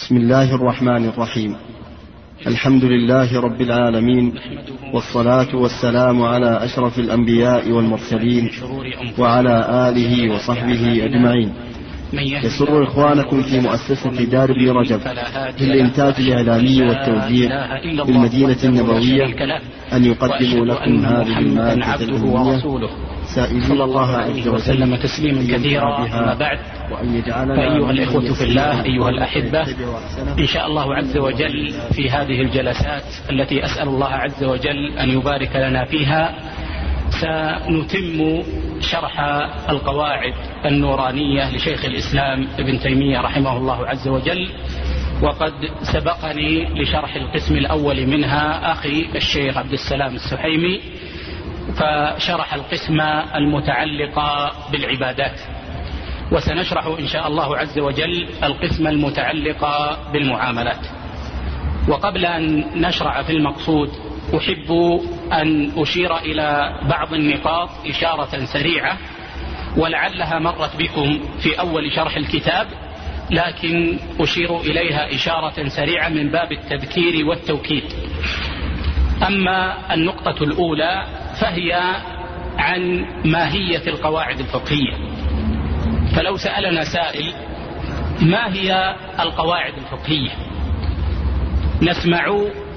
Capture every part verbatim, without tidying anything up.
بسم الله الرحمن الرحيم. الحمد لله رب العالمين، والصلاة والسلام على أشرف الأنبياء والمرسلين وعلى آله وصحبه أجمعين. يسر إخوانكم في مؤسسة دار ابن رجب للإنتاج الإعلامي والتوزيع بالمدينة النبوية أن يقدموا لكم هذه المادة العلمية، سائلين الله عز وسلم تسليما كثيرا. أما بعد، فأيها الإخوة في الله، أيها الأحبة، إن شاء الله عز وجل في هذه الجلسات التي أسأل الله عز وجل أن يبارك لنا فيها سنتم شرح القواعد النورانية لشيخ الإسلام ابن تيمية رحمه الله عز وجل، وقد سبقني لشرح القسم الأول منها أخي الشيخ عبد السلام السحيمي، فشرح القسم المتعلق بالعبادات، وسنشرح إن شاء الله عز وجل القسم المتعلق بالمعاملات. وقبل أن نشرع في المقصود أحب أن أشير إلى بعض النقاط إشارة سريعة، ولعلها مرت بكم في أول شرح الكتاب، لكن أشير إليها إشارة سريعة من باب التذكير والتوكيد. أما النقطة الأولى فهي عن ماهية القواعد الفقهية. فلو سألنا سائل ما هي القواعد الفقهية، نسمع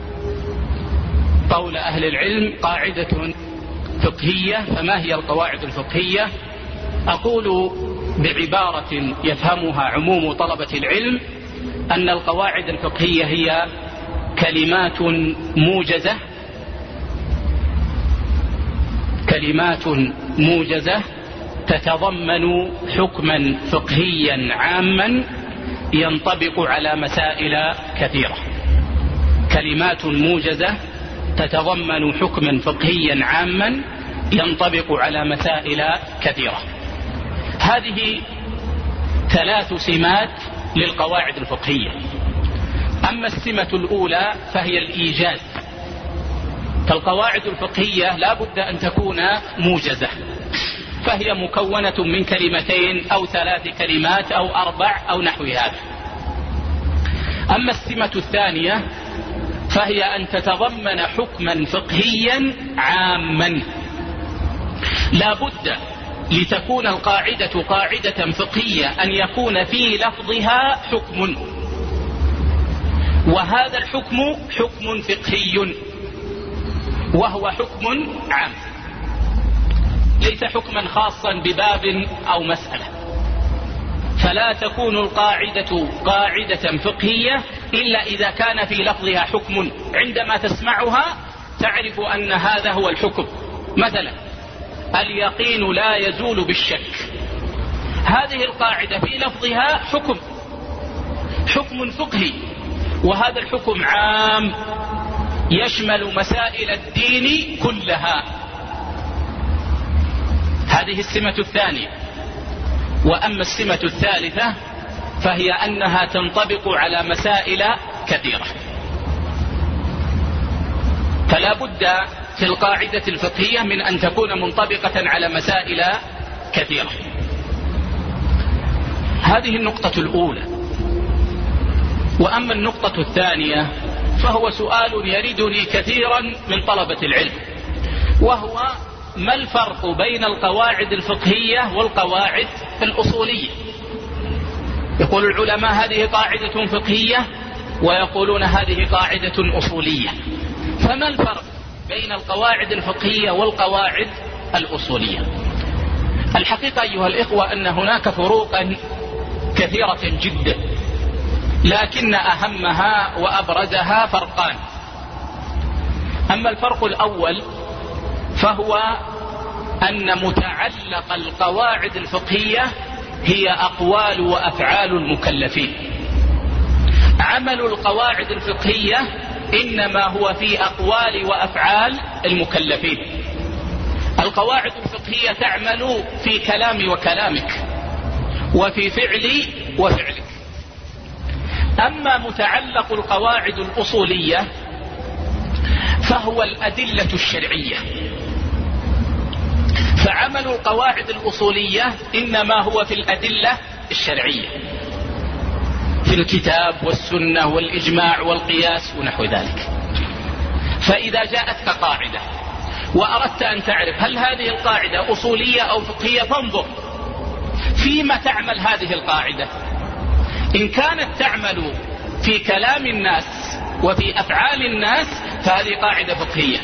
قول أهل العلم قاعدة فقهية. فما هي القواعد الفقهية؟ أقول بعبارة يفهمها عموم طلبة العلم أن القواعد الفقهية هي كلمات موجزة كلمات موجزة تتضمن حكما فقهيا عاما ينطبق على مسائل كثيرة. كلمات موجزة تتضمن حكما فقهيا عاما ينطبق على مسائل كثيرة. هذه ثلاث سمات للقواعد الفقهية. أما السمة الأولى فهي الإيجاز. فالقواعد الفقهية لا بد أن تكون موجزة، فهي مكونة من كلمتين أو ثلاث كلمات أو أربع أو نحو هذا. أما السمة الثانية فهي أن تتضمن حكما فقهيا عاما. لا بد لتكون القاعدة قاعدة فقهية أن يكون في لفظها حكم، وهذا الحكم حكم فقهي، وهو حكم عام، ليس حكما خاصا بباب أو مسألة. فلا تكون القاعدة قاعدة فقهية إلا إذا كان في لفظها حكم، عندما تسمعها تعرف أن هذا هو الحكم. مثلا اليقين لا يزول بالشك، هذه القاعدة في لفظها حكم حكم فقهي، وهذا الحكم عام يشمل مسائل الدين كلها. هذه السمة الثانية. وأما السمة الثالثة فهي أنها تنطبق على مسائل كثيرة. فلا بد في القاعدة الفقهية من أن تكون منطبقة على مسائل كثيرة. هذه النقطة الأولى. وأما النقطة الثانية فهو سؤال يردني كثيرا من طلبة العلم، وهو ما الفرق بين القواعد الفقهية والقواعد الأصولية؟ يقول العلماء هذه قاعدة فقهية، ويقولون هذه قاعدة أصولية. فما الفرق بين القواعد الفقهية والقواعد الأصولية؟ الحقيقة أيها الإخوة أن هناك فروقا كثيرة جدا، لكن أهمها وأبرزها فرقان. أما الفرق الأول فهو أن متعلق القواعد الفقهية هي أقوال وأفعال المكلفين. عمل القواعد الفقهية إنما هو في أقوال وأفعال المكلفين. القواعد الفقهية تعمل في كلامي وكلامك، وفي فعلي وفعلك. أما متعلق القواعد الأصولية فهو الأدلة الشرعية. فعمل القواعد الأصولية إنما هو في الأدلة الشرعية، في الكتاب والسنة والإجماع والقياس ونحو ذلك. فإذا جاءتك قاعدة وأردت أن تعرف هل هذه القاعدة أصولية أو فقهية، فانظر فيما تعمل هذه القاعدة. إن كانت تعمل في كلام الناس وفي أفعال الناس فهذه قاعدة فقهية.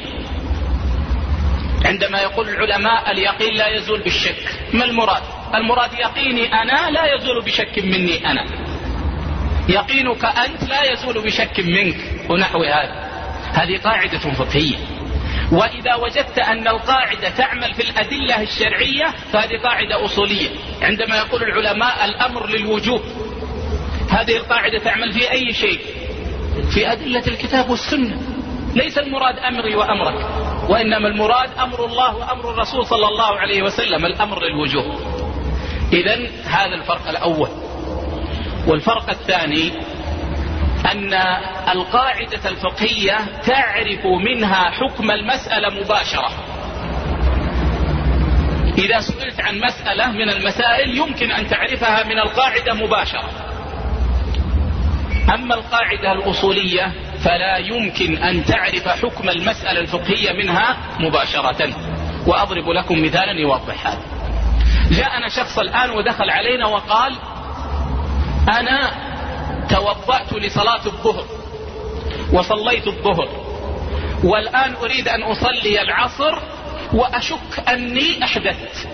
عندما يقول العلماء اليقين لا يزول بالشك، ما المراد؟ المراد يقيني أنا لا يزول بشك مني أنا، يقينك أنت لا يزول بشك منك ونحو هذا. هذه قاعدة فقهية. وإذا وجدت أن القاعدة تعمل في الأدلة الشرعية فهذه قاعدة أصولية. عندما يقول العلماء الأمر للوجوب، هذه القاعدة تعمل في أي شيء؟ في أدلة الكتاب والسنة. ليس المراد أمري وأمرك، وإنما المراد أمر الله وأمر الرسول صلى الله عليه وسلم، الأمر للوجوب. إذن هذا الفرق الأول. والفرق الثاني أن القاعدة الفقهية تعرف منها حكم المسألة مباشرة. إذا سئلت عن مسألة من المسائل يمكن أن تعرفها من القاعدة مباشرة. أما القاعدة الأصولية فلا يمكن أن تعرف حكم المسألة الفقهية منها مباشرة. وأضرب لكم مثالا يوضح هذا. جاءنا شخص الآن ودخل علينا وقال أنا توضأت لصلاة الظهر وصليت الظهر والآن أريد أن أصلي العصر وأشك أني أحدثت،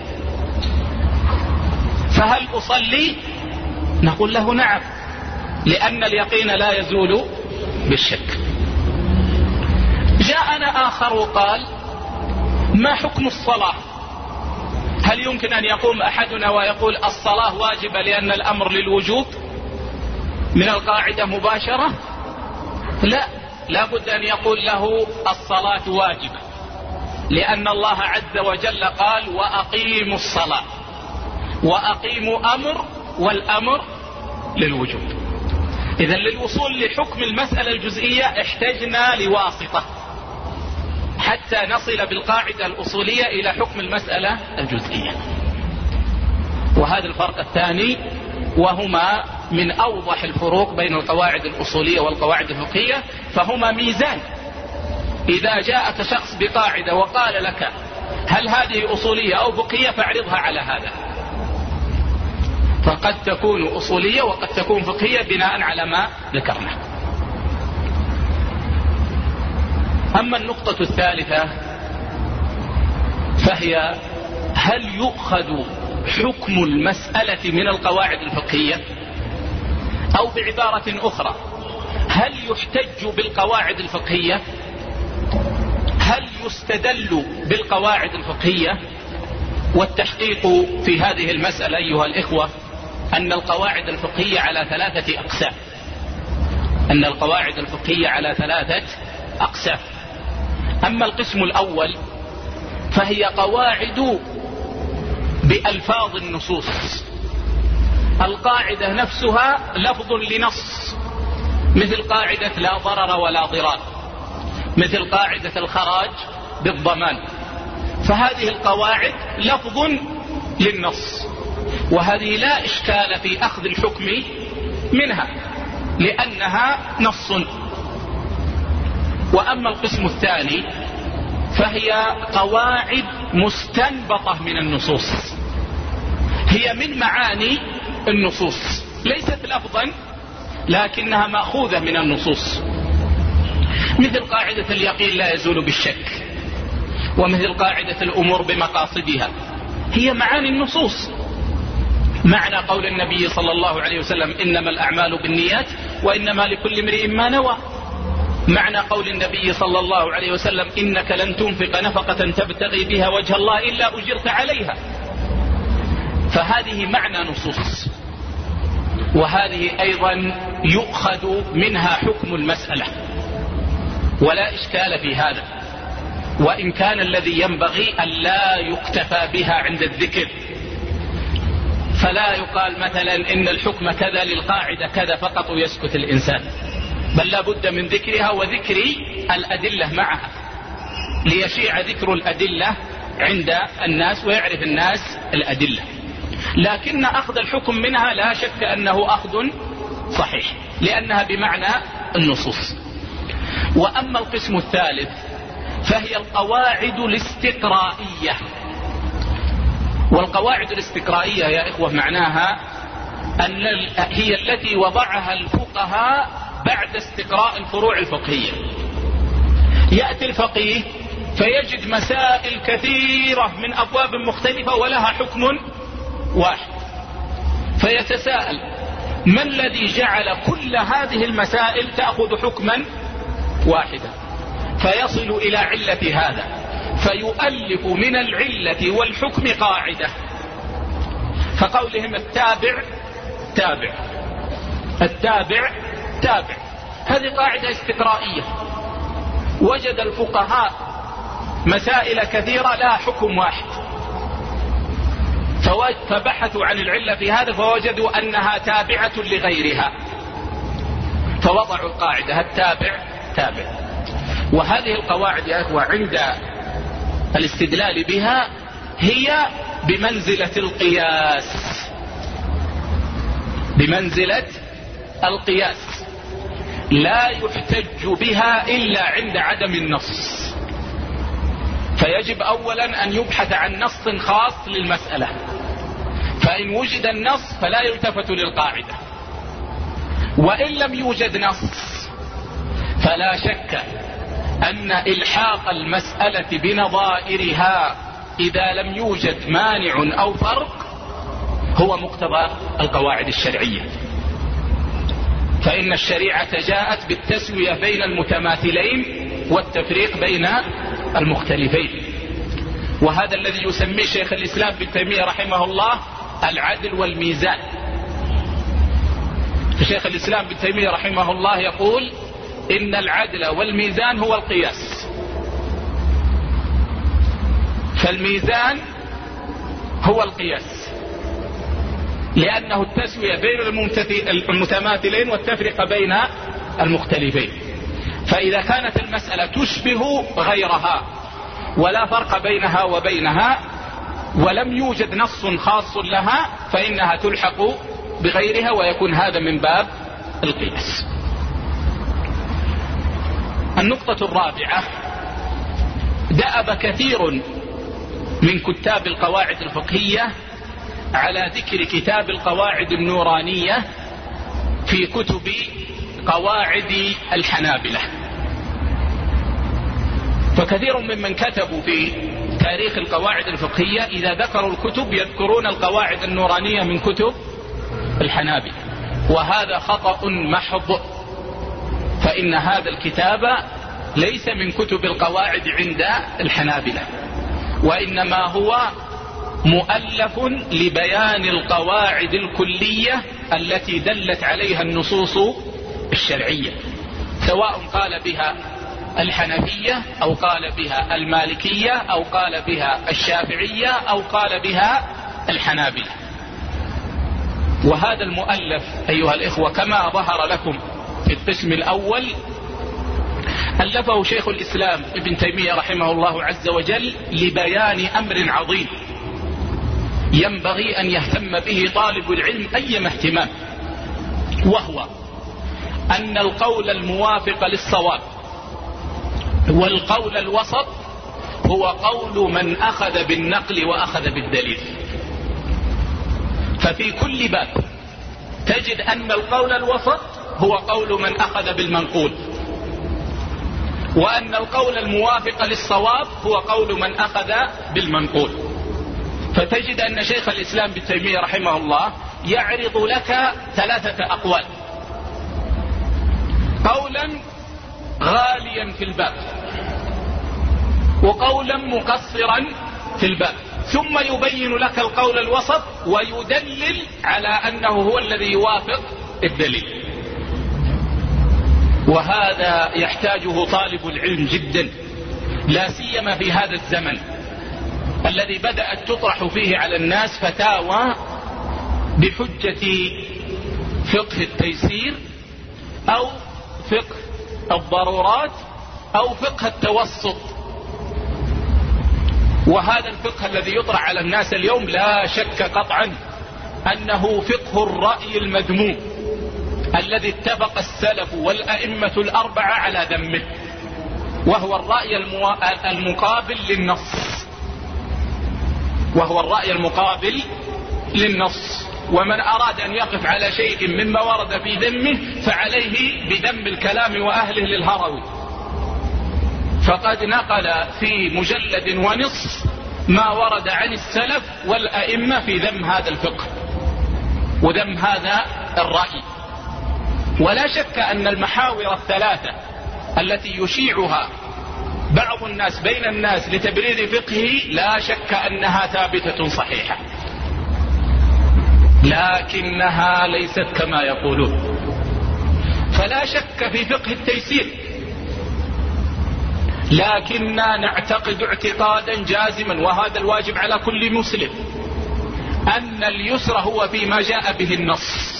فهل أصلي؟ نقول له نعم، لأن اليقين لا يزول بالشك. جاءنا آخر وقال ما حكم الصلاة؟ هل يمكن أن يقوم أحدنا ويقول الصلاة واجبة لأن الأمر للوجوب من القاعدة مباشرة؟ لا، لا بد أن يقول له الصلاة واجبة، لأن الله عز وجل قال وأقيموا الصلاة، وأقيموا أمر، والأمر للوجوب. إذن للوصول لحكم المسألة الجزئية احتجنا لواسطة حتى نصل بالقاعدة الأصولية إلى حكم المسألة الجزئية. وهذا الفرق الثاني، وهما من أوضح الفروق بين القواعد الأصولية والقواعد الفقهية، فهما ميزان. إذا جاءك شخص بقاعدة وقال لك هل هذه أصولية أو فقهية فاعرضها على هذا، فقد تكون أصولية وقد تكون فقهية بناء على ما ذكرنا. أما النقطة الثالثة فهي هل يؤخذ حكم المسألة من القواعد الفقهية؟ أو بعبارة أخرى، هل يحتج بالقواعد الفقهية؟ هل يستدل بالقواعد الفقهية؟ والتحقيق في هذه المسألة أيها الإخوة أن القواعد الفقهية على ثلاثة أقسام. أن القواعد الفقهية على ثلاثة أقسام. أما القسم الأول فهي قواعد بألفاظ النصوص. القاعدة نفسها لفظ لنص، مثل قاعدة لا ضرر ولا ضرار، مثل قاعدة الخراج بالضمان. فهذه القواعد لفظ للنص، وهذه لا إشكال في أخذ الحكم منها لأنها نص. وأما القسم الثاني فهي قواعد مستنبطة من النصوص، هي من معاني النصوص، ليست لفظا لكنها مأخوذة من النصوص، مثل قاعدة اليقين لا يزول بالشك، ومثل قاعدة الأمور بمقاصدها، هي معاني النصوص. معنى قول النبي صلى الله عليه وسلم إنما الأعمال بالنيات وإنما لكل امرئ ما نوى. معنى قول النبي صلى الله عليه وسلم إنك لن تنفق نفقة تبتغي بها وجه الله إلا أجرت عليها. فهذه معنى نصوص، وهذه أيضا يؤخذ منها حكم المسألة، ولا إشكال في هذا. وإن كان الذي ينبغي أن لا يكتفى بها عند الذكر، فلا يقال مثلا إن الحكم كذا للقاعدة كذا فقط ويسكت الإنسان، بل لا بد من ذكرها وذكر الأدلة معها، ليشيع ذكر الأدلة عند الناس ويعرف الناس الأدلة. لكن أخذ الحكم منها لا شك أنه أخذ صحيح، لأنها بمعنى النصوص. وأما القسم الثالث فهي القواعد الاستقرائية. والقواعد الاستقرائية يا إخوة معناها أن هي التي وضعها الفقهاء بعد استقراء الفروع الفقهية. يأتي الفقيه فيجد مسائل كثيرة من أبواب مختلفة ولها حكم واحد، فيتساءل ما الذي جعل كل هذه المسائل تأخذ حكما واحدا، فيصل إلى علة هذا، فيؤلف من العلة والحكم قاعدة. فقولهم التابع تابع التابع تابع، هذه قاعدة استقرائية. وجد الفقهاء مسائل كثيرة لا حكم واحد، فبحثوا عن العلة في هذا فوجدوا أنها تابعة لغيرها، فوضعوا القاعدة التابع تابع. وهذه القواعد يا أخوة عند الاستدلال بها هي بمنزلة القياس، بمنزلة القياس، لا يحتج بها إلا عند عدم النص. فيجب أولا أن يبحث عن نص خاص للمسألة، فإن وجد النص فلا يلتفت للقاعدة، وإن لم يوجد نص فلا شك أن إلحاق المسألة بنظائرها إذا لم يوجد مانع أو فرق هو مقتضى القواعد الشرعية. فإن الشريعة جاءت بالتسوية بين المتماثلين والتفريق بين المختلفين، وهذا الذي يسميه شيخ الإسلام ابن تيمية رحمه الله العدل والميزان. شيخ الإسلام ابن تيمية رحمه الله يقول إن العدل والميزان هو القياس. فالميزان هو القياس لأنه التسوية بين المتماثلين والتفرقة بين المختلفين. فإذا كانت المسألة تشبه غيرها ولا فرق بينها وبينها ولم يوجد نص خاص لها فإنها تلحق بغيرها، ويكون هذا من باب القياس. النقطة الرابعة: دأب كثير من كتاب القواعد الفقهية على ذكر كتاب القواعد النورانية في كتب قواعد الحنابلة. فكثير ممن كتبوا في تاريخ القواعد الفقهية إذا ذكروا الكتب يذكرون القواعد النورانية من كتب الحنابلة، وهذا خطأ محض، فإن هذا الكتاب ليس من كتب القواعد عند الحنابلة، وإنما هو مؤلف لبيان القواعد الكلية التي دلت عليها النصوص الشرعية، سواء قال بها الحنفية أو قال بها المالكية أو قال بها الشافعية أو قال بها الحنابلة. وهذا المؤلف أيها الإخوة كما ظهر لكم في القسم الأول ألفه شيخ الإسلام ابن تيمية رحمه الله عز وجل لبيان أمر عظيم ينبغي أن يهتم به طالب العلم أيما اهتمام، وهو أن القول الموافق للصواب والقول الوسط هو قول من أخذ بالنقل وأخذ بالدليل. ففي كل باب تجد أن القول الوسط هو قول من أخذ بالمنقول، وأن القول الموافق للصواب هو قول من أخذ بالمنقول. فتجد أن شيخ الإسلام ابن تيمية رحمه الله يعرض لك ثلاثة أقوال: قولا غاليا في الباب، وقولا مقصرا في الباب، ثم يبين لك القول الوسط ويدلل على أنه هو الذي يوافق الدليل. وهذا يحتاجه طالب العلم جدا، لا سيما في هذا الزمن الذي بدأت تطرح فيه على الناس فتاوى بحجة فقه التيسير أو فقه الضرورات أو فقه التوسط. وهذا الفقه الذي يطرح على الناس اليوم لا شك قطعا أنه فقه الرأي المذموم، الذي اتفق السلف والأئمة الأربعة على ذمه، وهو الرأي المقابل للنص وهو الرأي المقابل للنص ومن أراد أن يقف على شيء مما ورد في ذمه فعليه بذم الكلام وأهله للهروي، فقد نقل في مجلد ونصف ما ورد عن السلف والأئمة في ذم هذا الفقه وذم هذا الرأي. ولا شك أن المحاور الثلاثة التي يشيعها بعض الناس بين الناس لتبرير فقهه لا شك أنها ثابتة صحيحة، لكنها ليست كما يقولون. فلا شك في فقه التيسير، لكننا نعتقد اعتقادا جازما، وهذا الواجب على كل مسلم، أن اليسر هو فيما جاء به النص،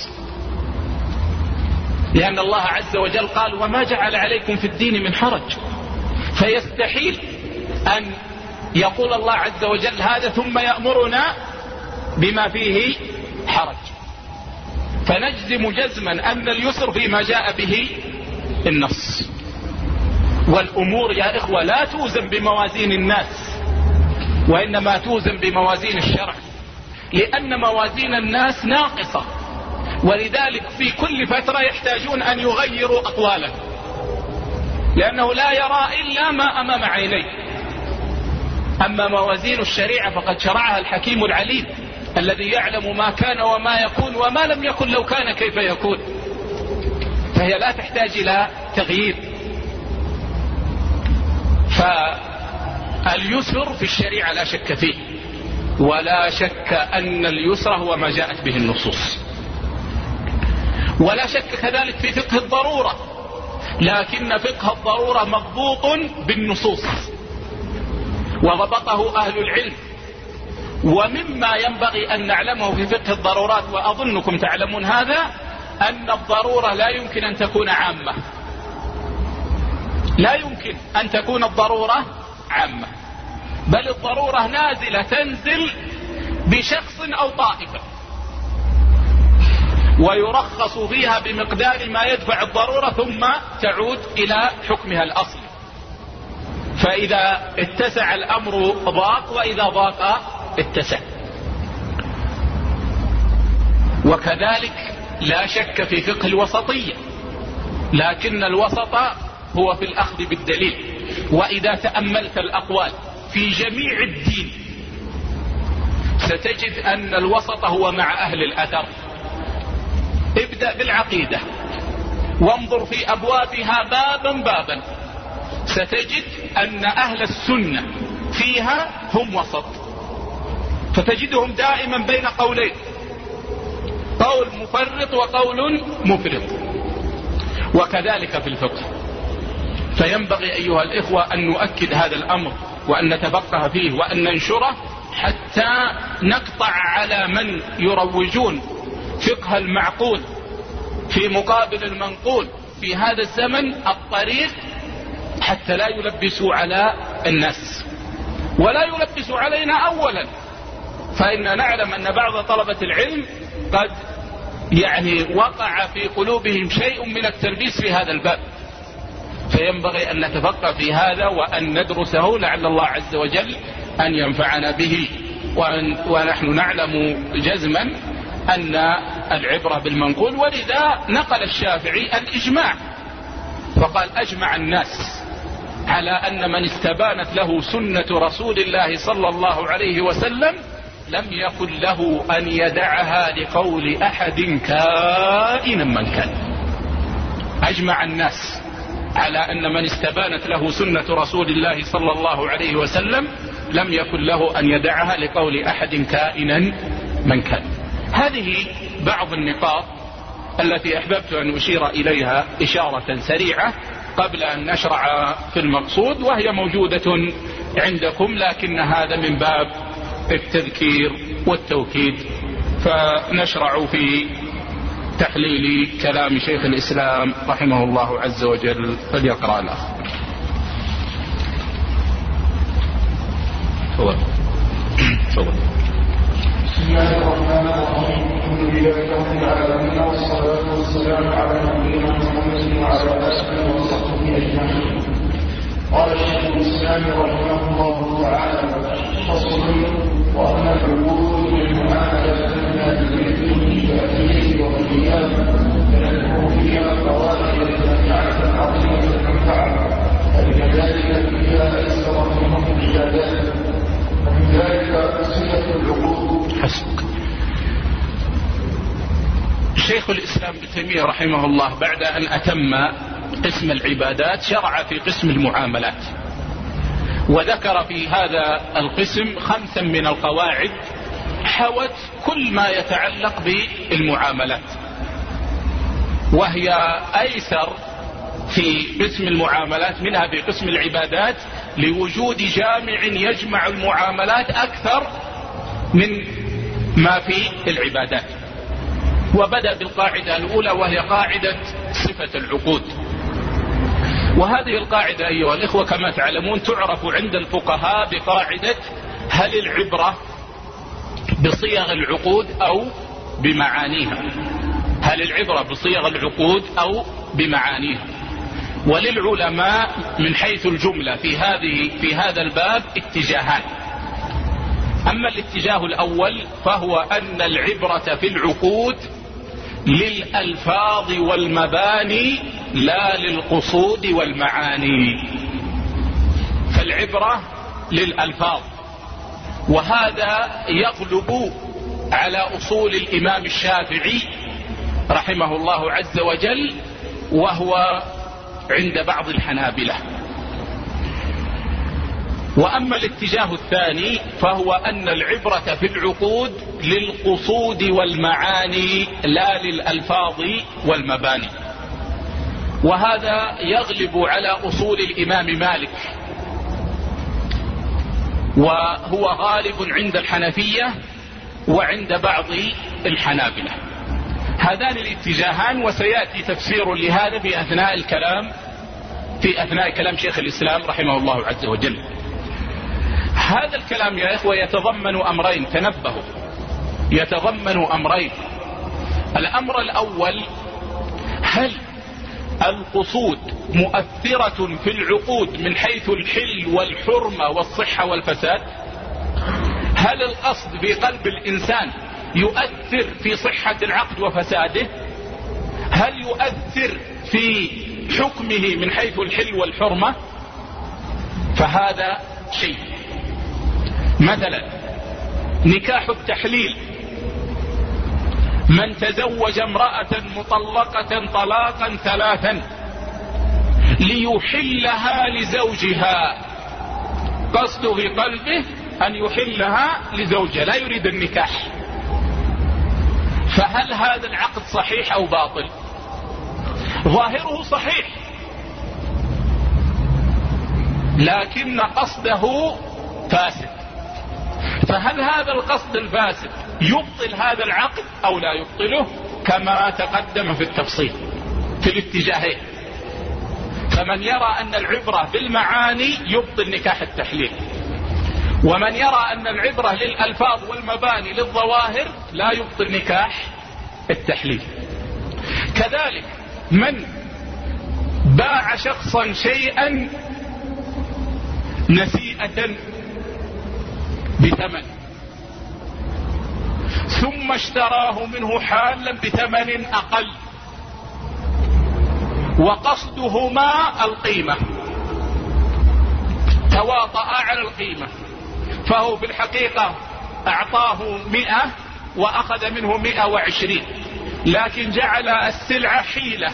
لأن الله عز وجل قال وما جعل عليكم في الدين من حرج، فيستحيل أن يقول الله عز وجل هذا ثم يأمرنا بما فيه حرج. فنجزم جزما أن اليسر فيما جاء به النص. والأمور يا إخوة لا توزن بموازين الناس، وإنما توزن بموازين الشرع، لأن موازين الناس ناقصة، ولذلك في كل فترة يحتاجون أن يغيروا أقواله، لأنه لا يرى إلا ما أمام عينيه. أما موازين الشريعة فقد شرعها الحكيم العليم الذي يعلم ما كان وما يكون وما لم يكن لو كان كيف يكون، فهي لا تحتاج إلى تغيير. فاليسر في الشريعة لا شك فيه، ولا شك أن اليسر هو ما جاءت به النصوص، ولا شك كذلك في فقه الضرورة، لكن فقه الضرورة مضبوط بالنصوص وضبطه أهل العلم. ومما ينبغي أن نعلمه في فقه الضرورات، وأظنكم تعلمون هذا، أن الضرورة لا يمكن أن تكون عامة، لا يمكن أن تكون الضرورة عامة، بل الضرورة نازلة تنزل بشخص أو طائفة، ويرخص فيها بمقدار ما يدفع الضرورة ثم تعود إلى حكمها الأصلي. فإذا اتسع الأمر ضاق، وإذا ضاق اتسع. وكذلك لا شك في فقه الوسطية، لكن الوسط هو في الأخذ بالدليل. وإذا تأملت الأقوال في جميع الدين ستجد أن الوسط هو مع أهل الأثر. ابدأ بالعقيدة وانظر في أبوابها بابا بابا، ستجد أن أهل السنة فيها هم وسط، فتجدهم دائما بين قولين، قول مفرط وقول مفرط. وكذلك في الفقه. فينبغي أيها الإخوة أن نؤكد هذا الأمر وأن نتفقه فيه وأن ننشره، حتى نقطع على من يروجون فقه المعقول في مقابل المنقول في هذا الزمن الطريق، حتى لا يلبسوا على الناس ولا يلبسوا علينا أولا. فإن نعلم أن بعض طلبة العلم قد يعني وقع في قلوبهم شيء من التلبيس في هذا الباب، فينبغي أن نتفقه في هذا وأن ندرسه، لعل الله عز وجل أن ينفعنا به. ونحن نعلم جزما أن العبرة بالمنقول، ولذا نقل الشافعي الإجماع فقال أجمع الناس على أن من استبانت له سنة رسول الله صلى الله عليه وسلم لم يكن له أن يدعها لقول أحد كائنا من كان. أجمع الناس على أن من استبانت له سنة رسول الله صلى الله عليه وسلم لم يكن له أن يدعها لقول أحد كائنا من كان. هذه بعض النقاط التي أحببت أن أشير إليها إشارة سريعة قبل أن نشرع في المقصود، وهي موجودة عندكم، لكن هذا من باب التذكير والتوكيد. فنشرع في تحليل كلام شيخ الإسلام رحمه الله عز وجل، فليقرأ الأخ. تفضل. بسم الله الرحمن الرحيم. الحمد لله رب العالمين والصلاة والسلام على نبينا محمد وعلى آله وصحبه أجمعين. قال الشيخ الإسلام رحمه الله تعالى: فصل: وأما العقود بالمعاملة التي تأتيه والقيام فنذكر فيها القواعد النافعة العظيمة المنفعة، فكذلك فيها أيسر منهم العبادات، ومن ذلك صلة العقود. حسبك. شيخ الإسلام ابن تيمية رحمه الله بعد أن أتم قسم العبادات شرع في قسم المعاملات، وذكر في هذا القسم خمسا من القواعد حوت كل ما يتعلق بالمعاملات، وهي أيسر في قسم المعاملات منها في قسم العبادات لوجود جامع يجمع المعاملات أكثر من ما في العبادات. وبدأ بالقاعدة الأولى وهي قاعدة صفة العقود. وهذه القاعدة أيها الإخوة كما تعلمون تعرف عند الفقهاء بقاعدة هل العبرة بصيغ العقود أو بمعانيها، هل العبرة بصيغ العقود أو بمعانيها. وللعلماء من حيث الجملة في هذه في هذا الباب اتجاهان. أما الاتجاه الأول فهو أن العبرة في العقود للألفاظ والمباني لا للقصود والمعاني، فالعبرة للألفاظ، وهذا يغلب على أصول الإمام الشافعي رحمه الله عز وجل، وهو عند بعض الحنابلة. وأما الاتجاه الثاني فهو أن العبرة في العقود للقصود والمعاني لا للألفاظ والمباني، وهذا يغلب على أصول الإمام مالك، وهو غالب عند الحنفية وعند بعض الحنابلة. هذان الاتجاهان، وسيأتي تفسير لهذا في أثناء الكلام في أثناء كلام شيخ الإسلام رحمه الله عز وجل. هذا الكلام يا إخوة يتضمن أمرين، تنبهوا، يتضمن أمرين. الأمر الأول: هل القصود مؤثرة في العقود من حيث الحل والحرمة والصحة والفساد؟ هل القصد في قلب الإنسان يؤثر في صحة العقد وفساده؟ هل يؤثر في حكمه من حيث الحل والحرمة؟ فهذا شيء. مثلا نكاح التحليل: من تزوج امرأة مطلقة طلاقا ثلاثا ليحلها لزوجها، قصده في قلبه أن يحلها لزوجها، لا يريد النكاح، فهل هذا العقد صحيح أو باطل؟ ظاهره صحيح، لكن قصده فاسد. فهل هذا القصد الفاسد يبطل هذا العقد أو لا يبطله؟ كما تقدم في التفصيل في الاتجاهين. فمن يرى أن العبرة بالمعاني يبطل نكاح التحليل، ومن يرى أن العبرة للألفاظ والمباني للظواهر لا يبطل نكاح التحليل. كذلك من باع شخصا شيئا نسيئة بثمن ثم اشتراه منه حالا بثمن أقل، وقصدهما القيمة، تواطأ على القيمة، فهو في الحقيقة أعطاه مئة وأخذ منه مئة وعشرين، لكن جعل السلعة حيلة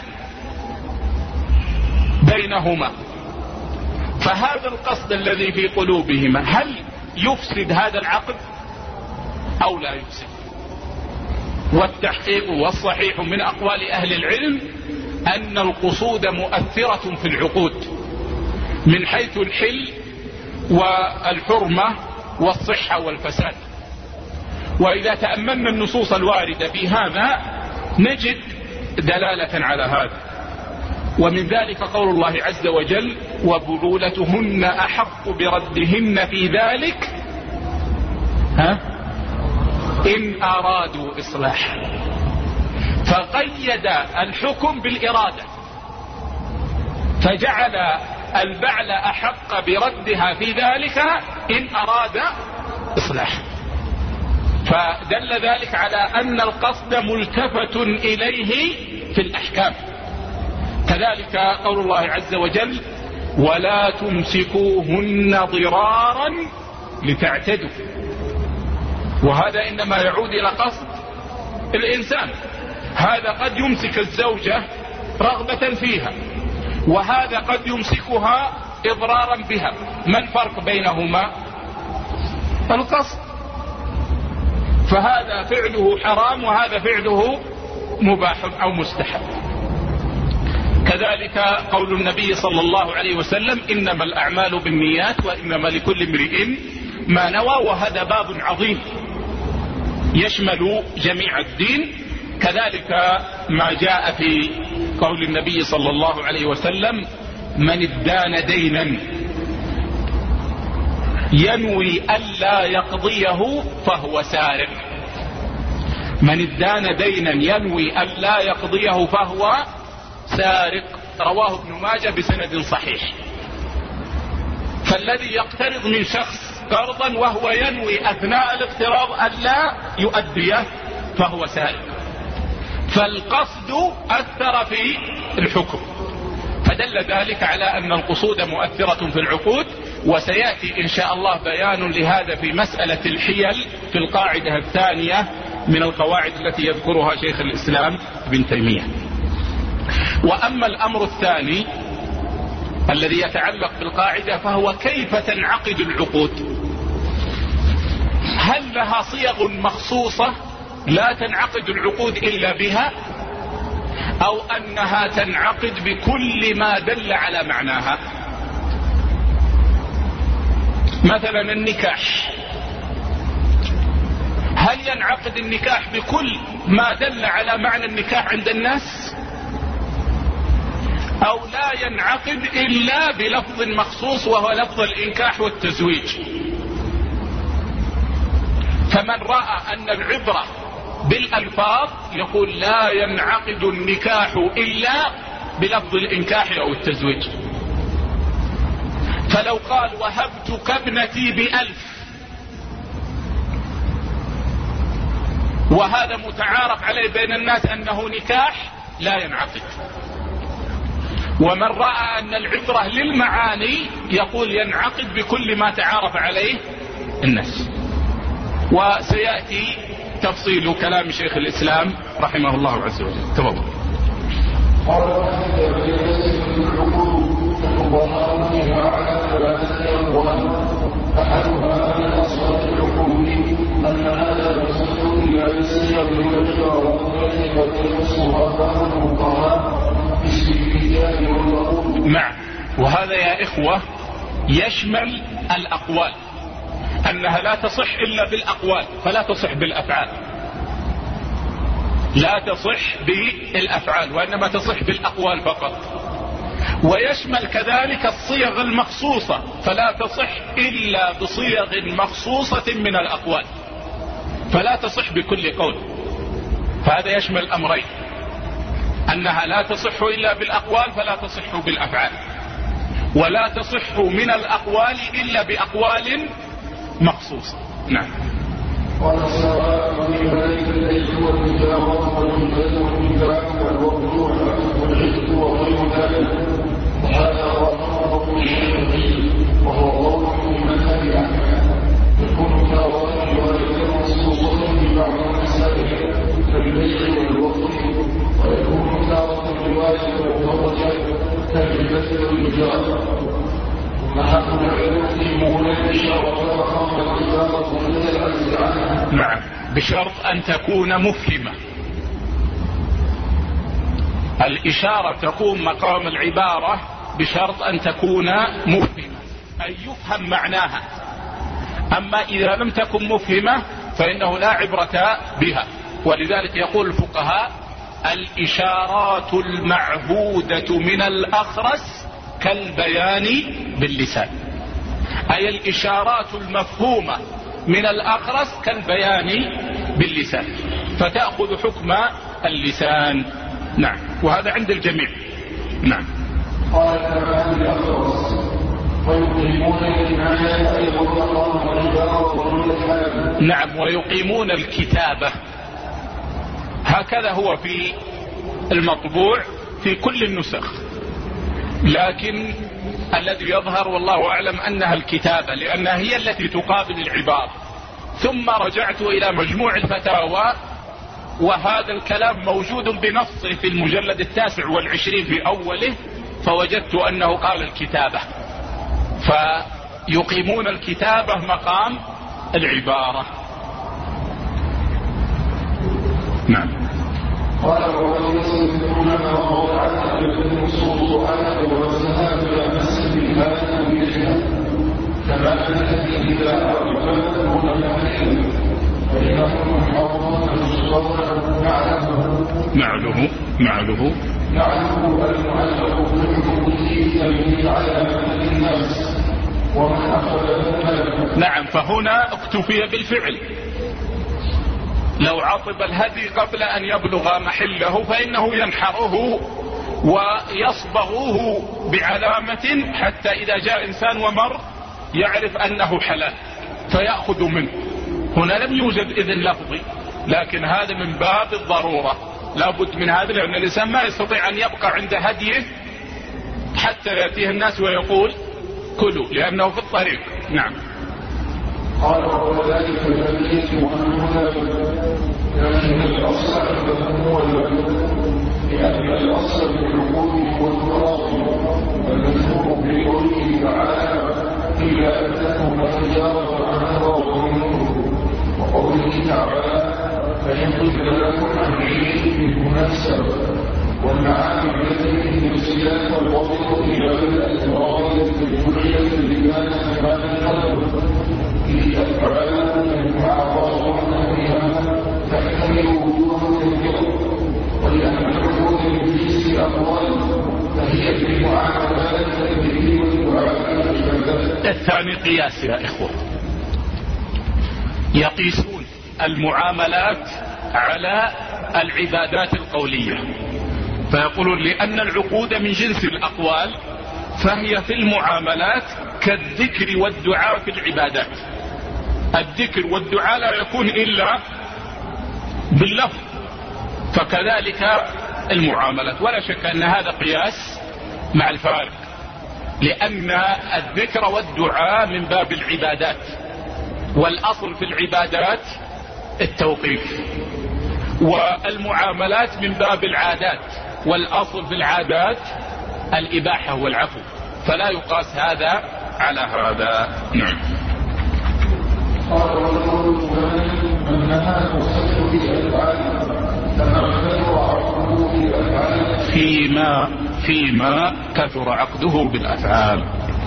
بينهما. فهذا القصد الذي في قلوبهما هل يفسد هذا العقد أو لا يفسد؟ والتحقيق والصحيح من أقوال أهل العلم أن القصود مؤثرة في العقود من حيث الحل والحرمة والصحة والفساد. وإذا تأملنا النصوص الواردة في هذا نجد دلالة على هذا. ومن ذلك قول الله عز وجل: وبعولتهن أحق بردهن في ذلك ها إن أرادوا إصلاحا، فقيد الحكم بالإرادة، فجعل البعل أحق بردها في ذلك إن أراد إصلاحا، فدل ذلك على أن القصد ملتفت إليه في الأحكام. كذلك قول الله عز وجل: ولا تمسكوهن ضرارا لتعتدوا، وهذا إنما يعود إلى قصد الإنسان. هذا قد يمسك الزوجة رغبة فيها، وهذا قد يمسكها إضرارا بها. ما الفرق بينهما؟ القصد، فهذا فعله حرام وهذا فعله مباح أو مستحب. كذلك قول النبي صلى الله عليه وسلم: إنما الأعمال بالنيات وإنما لكل امرئ ما نوى، وهذا باب عظيم يشمل جميع الدين. كذلك ما جاء في قول النبي صلى الله عليه وسلم: من ادان دينا ينوي ألا يقضيه فهو سارق. من ادان دينا ينوي ألا يقضيه فهو سارق، رواه ابن ماجه بسند صحيح. فالذي يقترض من شخص قرضا وهو ينوي أثناء الاقتراض ألا يؤديه فهو سارق. فالقصد أثر في الحكم، فدل ذلك على أن القصود مؤثرة في العقود. وسيأتي إن شاء الله بيان لهذا في مسألة الحيل في القاعدة الثانية من القواعد التي يذكرها شيخ الإسلام ابن تيمية. وأما الأمر الثاني الذي يتعلق بالقاعدة فهو كيف تنعقد العقود. هل لها صيغ مخصوصة لا تنعقد العقود إلا بها، أو أنها تنعقد بكل ما دل على معناها؟ مثلا النكاح، هل ينعقد النكاح بكل ما دل على معنى النكاح عند الناس، أو لا ينعقد إلا بلفظ مخصوص وهو لفظ الإنكاح والتزويج؟ فمن رأى أن العبرة بالألفاظ يقول لا ينعقد النكاح إلا بلفظ الإنكاح أو التزويج. فلو قال وهبتك ابنتي بألف وهذا متعارف عليه بين الناس أنه نكاح لا ينعقد. ومن رأى أن العبرة للمعاني يقول ينعقد بكل ما تعارف عليه الناس. وسيأتي تفصيل كلام شيخ الإسلام رحمه الله عز وجل. تفضل. أحدها أن أصل الحكم أن هذا يصدق إلى يسير من الجار وتنصها فهمها باسم الرجال والرؤوس. نعم، وهذا يا إخوة يشمل الأقوال، أنها لا تصح إلا بالأقوال فلا تصح بالأفعال، لا تصح بالأفعال وإنما تصح بالأقوال فقط. ويشمل كذلك الصيغ المخصوصة، فلا تصح إلا بصيغ مخصوصة من الأقوال، فلا تصح بكل قول. فهذا يشمل الأمرين، أنها لا تصح إلا بالأقوال فلا تصح بالأفعال، ولا تصح من الأقوال إلا بأقوال مخصوصة. نعم. وهذا هو وهو قول من هدي يكون تارة رواية مخصوصة ببعض المسائل كالبيع والوقف، ويكون تارة رواية مفردة كالهبة والإجارة. ومحق العلم في مغنى الإشارة وخاف الإجارة من العجز عنها. نعم، بشرط أن تكون مفهمة. الإشارة تقوم مقام العبارة بشرط أن تكون مفهمة، أن يفهم معناها. أما إذا لم تكن مفهمة فإنه لا عبرة بها. ولذلك يقول الفقهاء: الإشارات المعهودة من الأخرس كالبيان باللسان، أي الإشارات المفهومة من الأخرس كالبيان باللسان، فتأخذ حكم اللسان. نعم، وهذا عند الجميع. نعم. قال تعالى الأخرس ويقيمون العناية أيضا الله والعبارة والحال. نعم، ويقيمون الكتابة، هكذا هو في المطبوع في كل النسخ، لكن الذي يظهر والله أعلم أنها الكتابة، لأنها هي التي تقابل العبارة. ثم رجعت إلى مجموع الفتاوى، وهذا الكلام موجود بنصه في المجلد التاسع والعشرين في أوله، فوجدت أنه قال الكتابة، فيقيمون الكتابة مقام العبارة. نعم. قال وقد يصدقون ما وضعت بالنصوص على وزنها بلا مسجد هذا بيدها كما الذي إذا أردت متمكن فإنهم حرمون الصور معله معله معله معله المعلق بالحكم تمييز على الناس ومن أخذ. نعم، فهنا اكتفي بالفعل. لو عطب الهدي قبل أن يبلغ محله فإنه ينحره ويصبغه بعلامة حتى إذا جاء إنسان ومر يعرف أنه حلال فيأخذ منه. هنا لم يوجد إذن لفظي، لكن هذا من باب الضرورة، لابد من هذا، لأن الإنسان ما يستطيع أن يبقى عند هديه حتى يأتيه الناس ويقول كلوا، لأنه في الطريق. نعم. قال وذلك الذي وأنه لكن الأصل هو لأن الأصل بالعقول والتراضي والمذكور بقوله تعالى إلا أن تكون تجارة عن تراض منكم، وقوله تعالى فإن قبل لكم عن شيء بالمناسب والمعاني التي في السياق والوضع إلى بدء التراضي بالجمعية اللي كانت بعد القدر في أفعال المعاصرة فيها تحتمل وجوه الكبر، ولأن الحقوق الجنس أقوال فهي بالمعاملات التي والمعاملات. الثاني قياس يا إخوة، يقيسون المعاملات على العبادات القولية، فيقولون لأن العقود من جنس الأقوال فهي في المعاملات كالذكر والدعاء في العبادات. الذكر والدعاء لا يكون إلا باللفظ، فكذلك المعاملات، ولا شك أن هذا قياس مع الفارق، لأن الذكر والدعاء من باب العبادات، والأصل في العبادات التوقيف، والمعاملات من باب العادات، والأصل في العادات الإباحة والعفو، فلا يقاس هذا على هذا. نعم. قال والقول أنها تصح بأفعال فيما فيما كثر عقده بالأفعال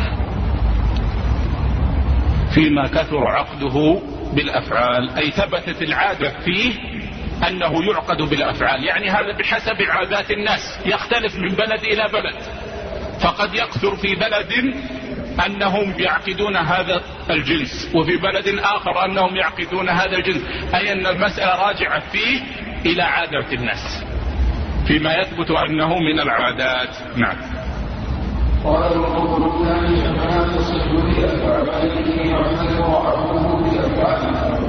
فيما كثر عقده بالأفعال أي ثبتت العادة فيه أنه يعقد بالأفعال، يعني هذا بحسب عادات الناس، يختلف من بلد إلى بلد، فقد يكثر في بلد أنهم يعقدون هذا الجنس، وفي بلد آخر أنهم يعقدون هذا الجنس، أي أن المسألة راجعة فيه إلى عادات الناس فيما يثبت أنه من العادات. نعم. قال القول الثاني أنها تصح بأفعاله وعمله وعقله بأفعاله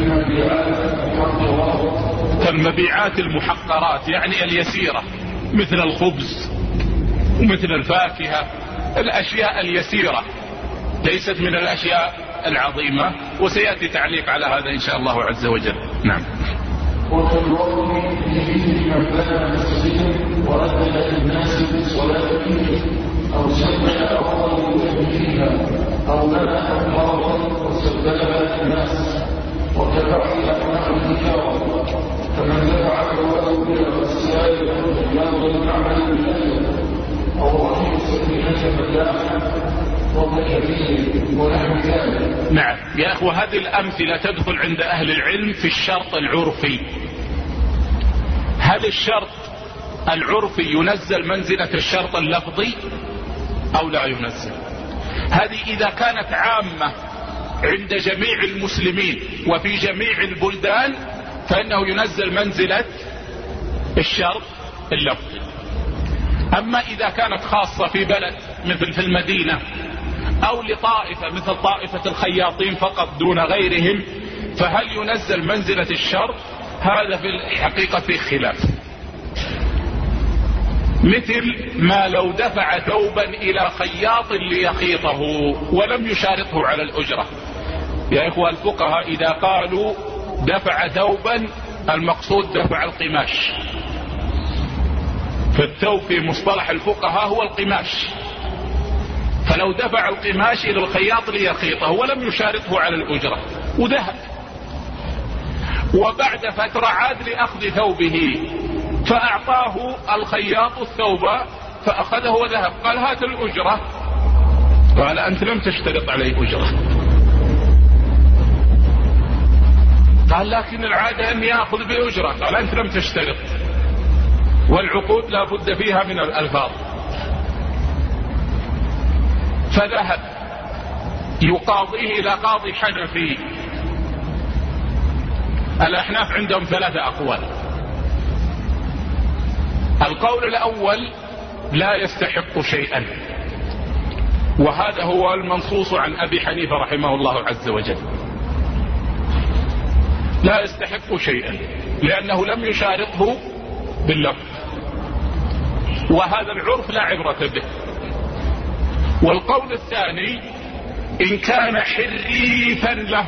كالمبيعات المحقرات، يعني اليسيرة، مثل الخبز ومثل الفاكهة، الأشياء اليسيرة ليست من الأشياء العظيمة، وسيأتي تعليق على هذا إن شاء الله عز وجل. نعم. وردد الناس بالصلاة فيه أو سبح أول فيها أو منع مرضا وسبب الناس وتبعي أقناع الكتاب، فمن دفع الولد إلى الغسال ينظر العمل بالأجل أو رحيم سبيلة فلاح وكبير ونحو ذلك. نعم يا أخوة، هذه الأمثلة تدخل عند أهل العلم في الشرط العرفي. هل الشرط العرفي ينزل منزلة الشرط اللفظي أو لا ينزل؟ هذه إذا كانت عامة عند جميع المسلمين وفي جميع البلدان فإنه ينزل منزلة الشرط اللفظي. أما إذا كانت خاصة في بلد مثل في المدينة أو لطائفة مثل طائفة الخياطين فقط دون غيرهم، فهل ينزل منزلة الشرط؟ هذا في الحقيقة في خلاف. مثل ما لو دفع ثوبا إلى خياط ليخيطه ولم يشارطه على الأجرة. يا إخوة الفقهاء إذا قالوا دفع ثوبا المقصود دفع القماش، فالثوب في مصطلح الفقهاء هو القماش، فلو دفع القماش إلى الخياط ليخيطه ولم يشارطه على الأجرة وذهب، وبعد فترة عاد لأخذ ثوبه فأعطاه الخياط الثوب فأخذه وذهب، قال هات الأجرة، قال أنت لم تشترط عليه أجرة، قال لكن العادة أني أخذ بأجرة، قال أنت لم تشترط، والعقود لا بد فيها من الألفاظ، فذهب يقاضيه إلى قاضي حنفي. الأحناف عندهم ثلاثة أقوال. القول الأول لا يستحق شيئا، وهذا هو المنصوص عن أبي حنيفة رحمه الله عز وجل، لا يستحق شيئا لأنه لم يشارطه باللفظ، وهذا العرف لا عبرة به. والقول الثاني إن كان حريفا له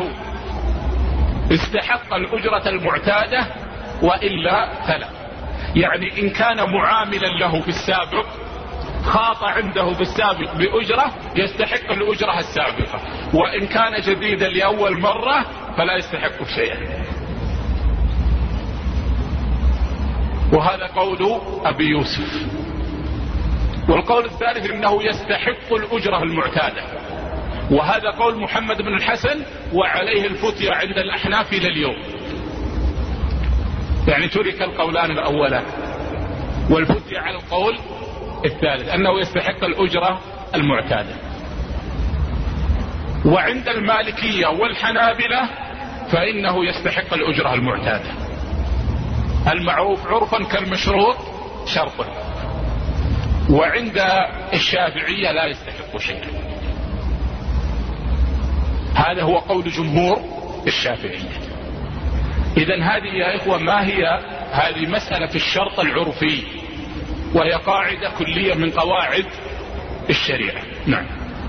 استحق الأجرة المعتادة وإلا فلا، يعني إن كان معاملا له في السابق خاط عنده في السابق بأجرة يستحق الأجرة السابقة، وإن كان جديدا لأول مرة فلا يستحق شيئا. وهذا قول أبي يوسف. والقول الثالث إنه يستحق الأجرة المعتادة، وهذا قول محمد بن الحسن، وعليه الفتية عند الأحناف إلى اليوم، يعني ترك القولان الأولان والفتية على القول الثالث أنه يستحق الأجرة المعتادة. وعند المالكية والحنابلة فإنه يستحق الأجرة المعتادة، المعروف عرفا كالمشروط شرطا. وعند الشافعية لا يستحق شيئا. هذا هو قول جمهور الشافعية. إذن هذه يا إخوة ما هي؟ هذه مسألة في الشرط العرفي، وهي قاعدة كلية من قواعد الشريعة. نعم.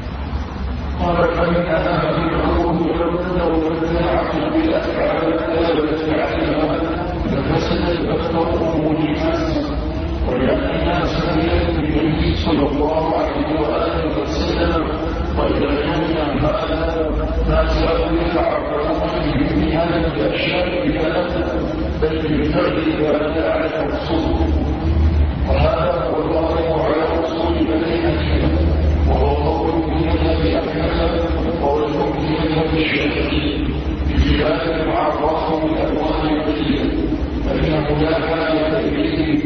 ولأن الناس لم يكن بالنبي صلى الله عليه وآله وسلم، وإذا كان هذا ما سألوا يتعرضون من هذه الأشياء بهذا بل بالفعل وهذا على الرسول، وهذا هو الواقع على رسول بني، وهو قول بمذهب أحمد وقول بمذهب الشافعي بخلاف مع الرسول من ألوان الدين، فإنه لا حاجة إليه.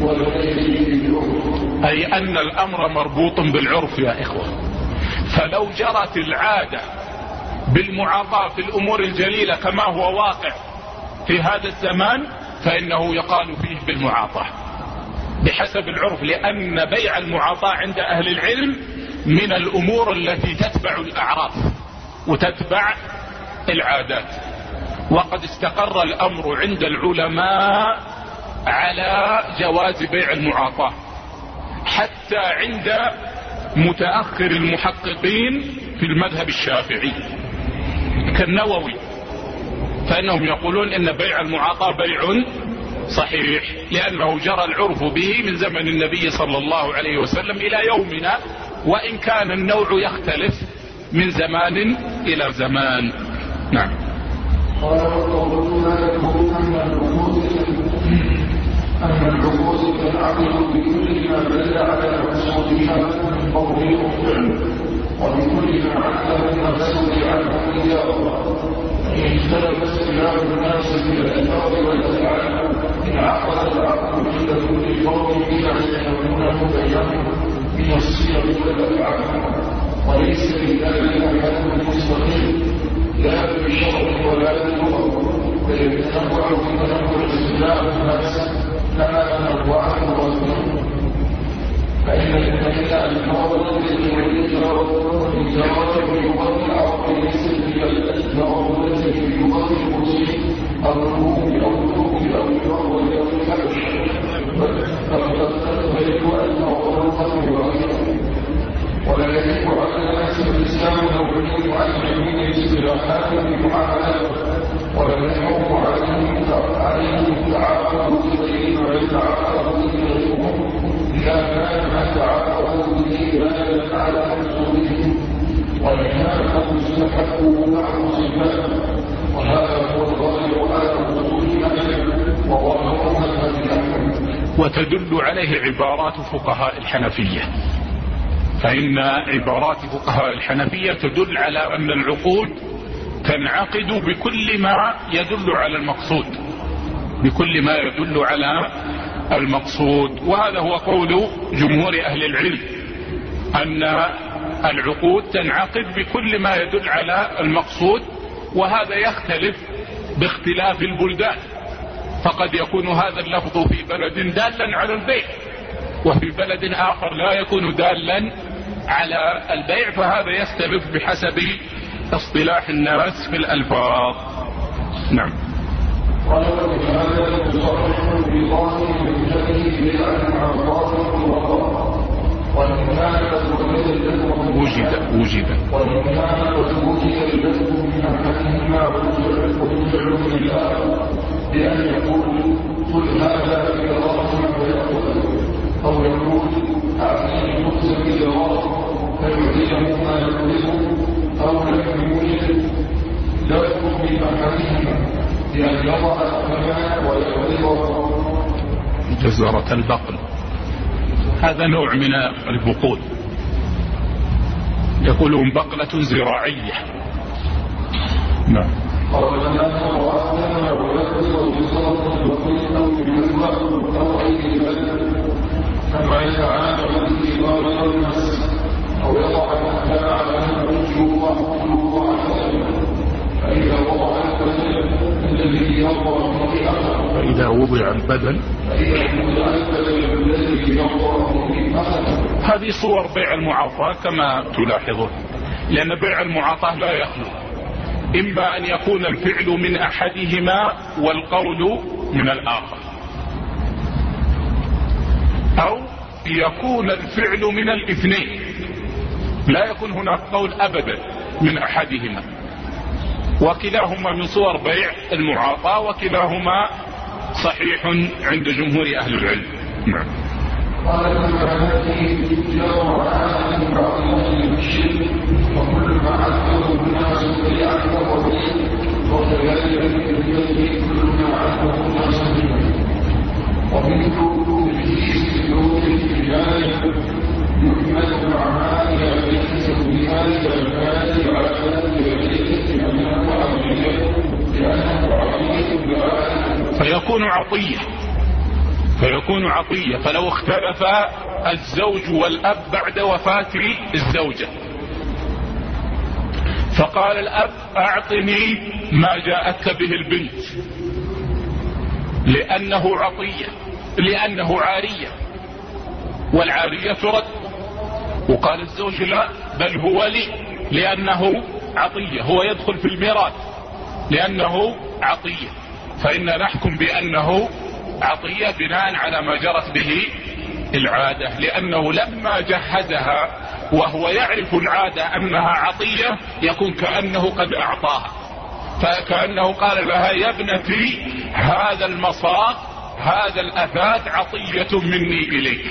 أي أن الأمر مربوط بالعرف يا إخوة، فلو جرت العادة بالمعاطاة في الأمور الجليلة كما هو واقع في هذا الزمان فإنه يقال فيه بالمعاطاة بحسب العرف، لأن بيع المعاطاة عند أهل العلم من الأمور التي تتبع الأعراف وتتبع العادات. وقد استقر الأمر عند العلماء على جواز بيع المعاطاة، حتى عند متأخر المحققين في المذهب الشافعي كالنووي، فإنهم يقولون إن بيع المعاطاة بيع صحيح، لأنه جرى العرف به من زمن النبي صلى الله عليه وسلم إلى يومنا، وإن كان النوع يختلف من زمان إلى زمان. نعم. أن العقود تنعقد بكل ما دل على مقصودها من قول وفعل، وبكل ما عقد من المقصود عنه إياه. إن اختلف اختلاف الناس في الألفاظ والأفعال انعقد العقد عند كل قول بما يكونه بينه من الصيغ والأفعال، وليس لذلك حد مستقيم لا بالشرع ولا باللغة، فيتنوع في تنوع الاستدلال الناس كما تنوعت الرسول. فإن الدليل المعروض بالجواب بالجواب باللغة العربية بالجواب باللغة المسلم الركوب أو الركوب أو الجواب أو الحبش فيجب أن معروضة بواسطة. ولا يجب على الناس الإسلام نوعي عن جميع الاصطلاحات بمعاملات ولا يجب عليهم التعاقد بالدين والتعاقد بالحكم إذا كان ما تعاقدوا به دالا على حصولهم ولهذا مستحق بعض الصفات وهذا هو الظاهر على وصولها وظاهرها بالأحكام. وتدل عليه عبارات فقهاء الحنفية، فإن عبارات فقهاء الحنفية تدل على أن العقود تنعقد بكل ما يدل على المقصود، بكل ما يدل على المقصود. وهذا هو قول جمهور أهل العلم أن العقود تنعقد بكل ما يدل على المقصود، وهذا يختلف باختلاف البلدان، فقد يكون هذا اللفظ في بلد دالا على البيع وفي بلد آخر لا يكون دالا على البيع، فهذا يختلف بحسب اصطلاح الناس في الألفاظ. نعم. وجد وجد بأن يقول قل هذا إلى الله ويقول أو يقول أعطيه مقسم إلى الله فيعطيه ما يقوله أو لم يوجد لا يكون من أحدهما بأن يضع الكمال ويقوله جزرة البقل. هذا نوع من البقول، يقولون بقلة زراعية. نعم. كما يتعامل به غير الناس أو يضع الأحلام على أن الله الله فإذا وضع البدن الذي يضع به أخر فإذا وضع البدن فإذا وضع البدن الذي يضع به أخر. هذه صور بيع المعاطاة كما تلاحظون، لأن بيع المعاطاة لا يخلو، إما أن يكون الفعل من أحدهما والقول من الآخر، أو يكون الفعل من الاثنين، لا يكون هناك قول أبدا من أحدهما، وكلاهما من صور بيع المعاطاة، وكلاهما صحيح عند جمهور أهل العلم. نعم. قال هذه جاء عن بعض الشرك وكل ما عدته الناس ليعرفه وكذلك يجري كل ما عدته الناس ومن كل سلوك الرجال يحمل الأعمال ليس بهذا الفعل على فيكون عطية فيكون عطية فلو اختلف الزوج والأب بعد وفاة الزوجة فقال الأب أعطني ما جاءتك به البنت لأنه عطية لأنه عارية والعارية ترد، وقال الزوج لا بل هو لي لأنه عطية، هو يدخل في الميراث لأنه عطية، فإن نحكم بأنه عطية بناء على ما جرت به العادة، لأنه لما جهزها وهو يعرف العادة أنها عطية يكون كأنه قد أعطاها، فكأنه قال لها يا ابنتي هذا المصاف هذا الأثاث عطية مني إليك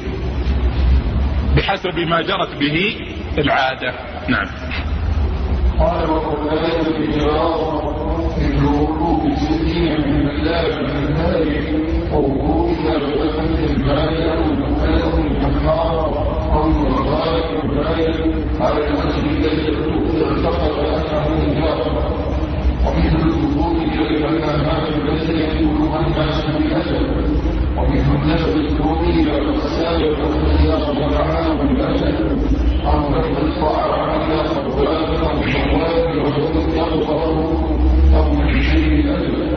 بحسب ما جرت به العادة. نعم. قال وقال الإجراء من الوقوف السكين من الله من ذلك ووقوفنا بأمن المال والمكان والحمار والمغارب والمال على المسجد الذي ارتقل أنه مجرد ومن الوقوف يجب أن هذا الذي يقولها الناس بالأسد ومن النسب الكون إلى الرسالة والخيار والعام والأسد عن رفض الطاعة على صلوات والشوال والوقت يغفر أو من شيء الأسد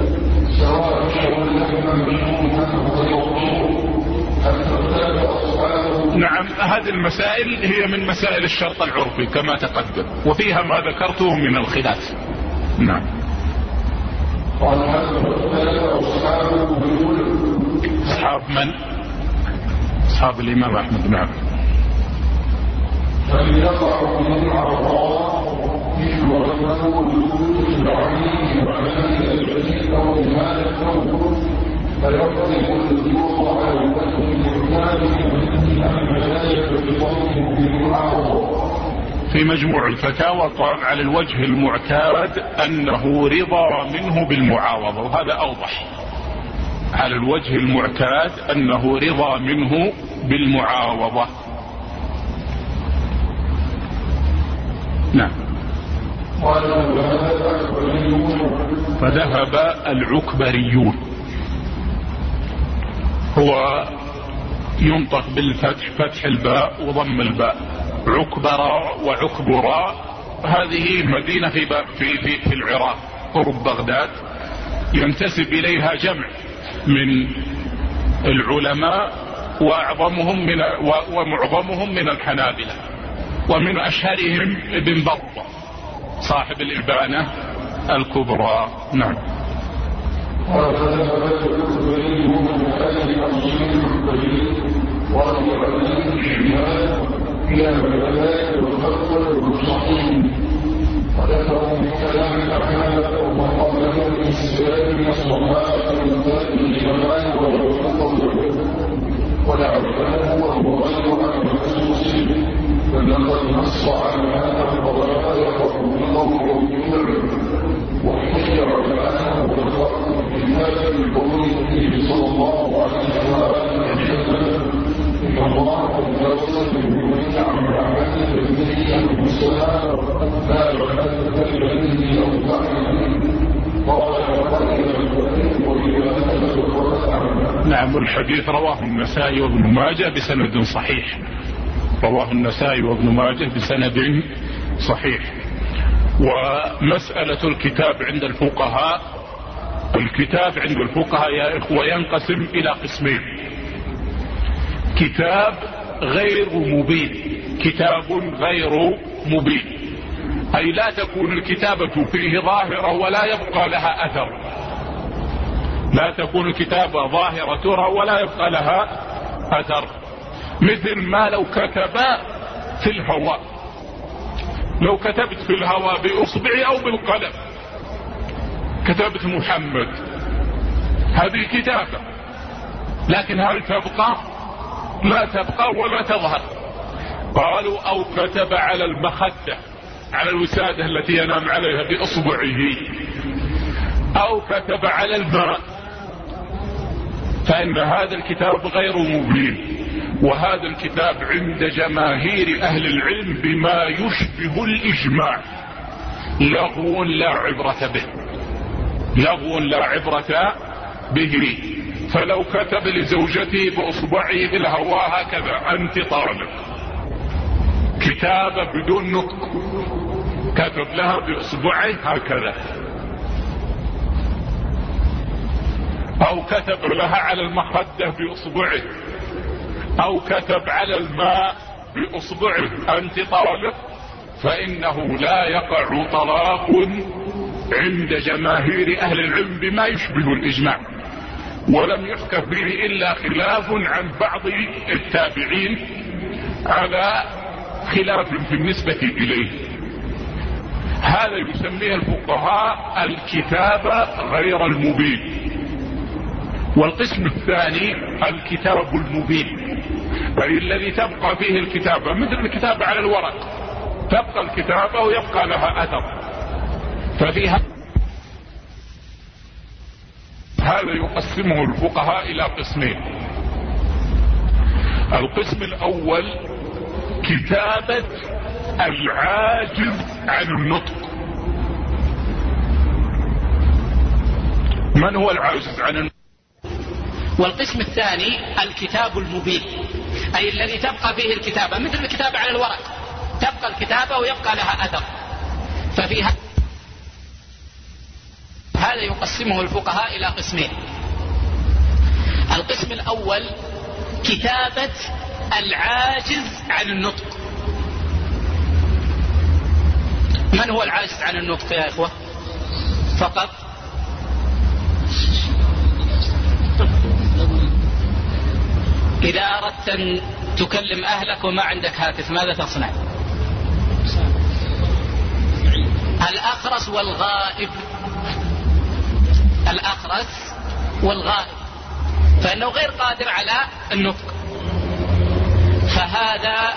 نعم، هذه المسائل هي من مسائل الشرط العرفي كما تقدم، وفيها ما ذكرته من الخلاف. نعم. أصحاب من؟ أصحاب الإمام أحمد. نعم. في مجموع الفتاوى قال على الوجه المعتاد أنه رضا منه بالمعاوضة، وهذا أوضح. على الوجه المعتاد أنه رضا منه بالمعاوضة. نعم. فذهب العكبريون، هو ينطق بالفتح، فتح الباء وضم الباء، عكبراء وعكبراء. هذه مدينة في, في, في, في العراق قرب بغداد، ينتسب إليها جمع من العلماء، وأعظمهم من ومعظمهم من الحنابلة، ومن أشهرهم ابن بطة صاحب الإبانة الكبرى. نعم. فلقد نص على هذا القضاء وحجر الآن وفرق في هذا القول النبي صلى الله عليه وسلم إن الله يرسل من عن عمل الدنيا والسلام لا يحدث الذي يوضعني نعم. الحديث رواه النسائي وابن ماجه بسند صحيح، رواه النسائي وابن ماجه بسند صحيح. ومسألة الكتاب عند الفقهاء، الكتاب عند الفقهاء يا إخوة ينقسم إلى قسمين: كتاب غير مبين، كتاب غير مبين، أي لا تكون الكتابة فيه ظاهرة ولا يبقى لها أثر، لا تكون الكتابة ظاهرة ترى ولا يبقى لها أثر، مثل ما لو كتب في الهواء، لو كتبت في الهواء بإصبعي أو بالقلم، كتبت محمد، هذه كتابة، لكن هل تبقى؟ لا تبقى ولا تظهر. قالوا أو كتب على المخدة، على الوسادة التي ينام عليها بإصبعه، أو كتب على الماء، فإن هذا الكتاب غير مبين. وهذا الكتاب عند جماهير أهل العلم بما يشبه الإجماع لغو لا عبرة به، لغو لا عبرة به. فلو كتب لزوجته بأصبعه بالهواء هكذا أنت طالق، كتابة بدون نطق، كتب لها بأصبعه هكذا، أو كتب لها على المخدة بأصبعه، أو كتب على الماء بأصبعه أنت طالق، فإنه لا يقع طلاق عند جماهير أهل العلم بما يشبه الإجماع. ولم يحكى فيه إلا خلاف عن بعض التابعين على خلاف في النسبة إليه. هذا يسميه الفقهاء الكتابة غير المبين. والقسم الثاني الكتاب المبين، أي الذي تبقى فيه الكتابة، مثل الكتابة على الورق، تبقى الكتابة ويبقى لها أثر. ففيها هذا يقسمه الفقهاء إلى قسمين: القسم الأول كتابة العاجز عن النطق. من هو العاجز عن النطق؟ والقسم الثاني الكتاب المبين، أي الذي تبقى فيه الكتابة، مثل الكتابة على الورق، تبقى الكتابة ويبقى لها أثر. ففيها هذا يقسمه الفقهاء إلى قسمين: القسم الأول كتابة العاجز عن النطق. من هو العاجز عن النطق يا إخوة؟ فقط إذا أردت أن تكلم أهلك وما عندك هاتف ماذا تصنع؟ الأخرس والغائب، الأخرس والغائب فإنه غير قادر على النطق، فهذا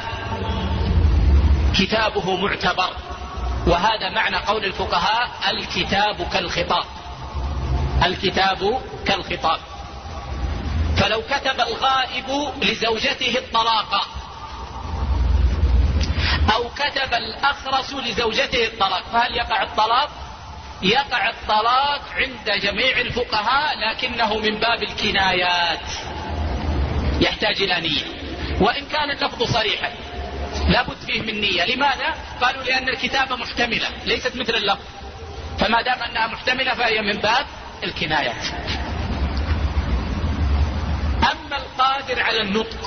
كتابه معتبر، وهذا معنى قول الفقهاء الكتاب كالخطاب، الكتاب كالخطاب. فلو كتب الغائب لزوجته الطلاق أو كتب الأخرس لزوجته الطلاق فهل يقع الطلاق؟ يقع الطلاق عند جميع الفقهاء، لكنه من باب الكنايات يحتاج إلى نية، وإن كان اللفظ صريحا لابد فيه من نية. لماذا؟ قالوا لأن الكتابة محتملة ليست مثل اللفظ، فما دام أنها محتملة فهي من باب الكنايات. أما القادر على النطق،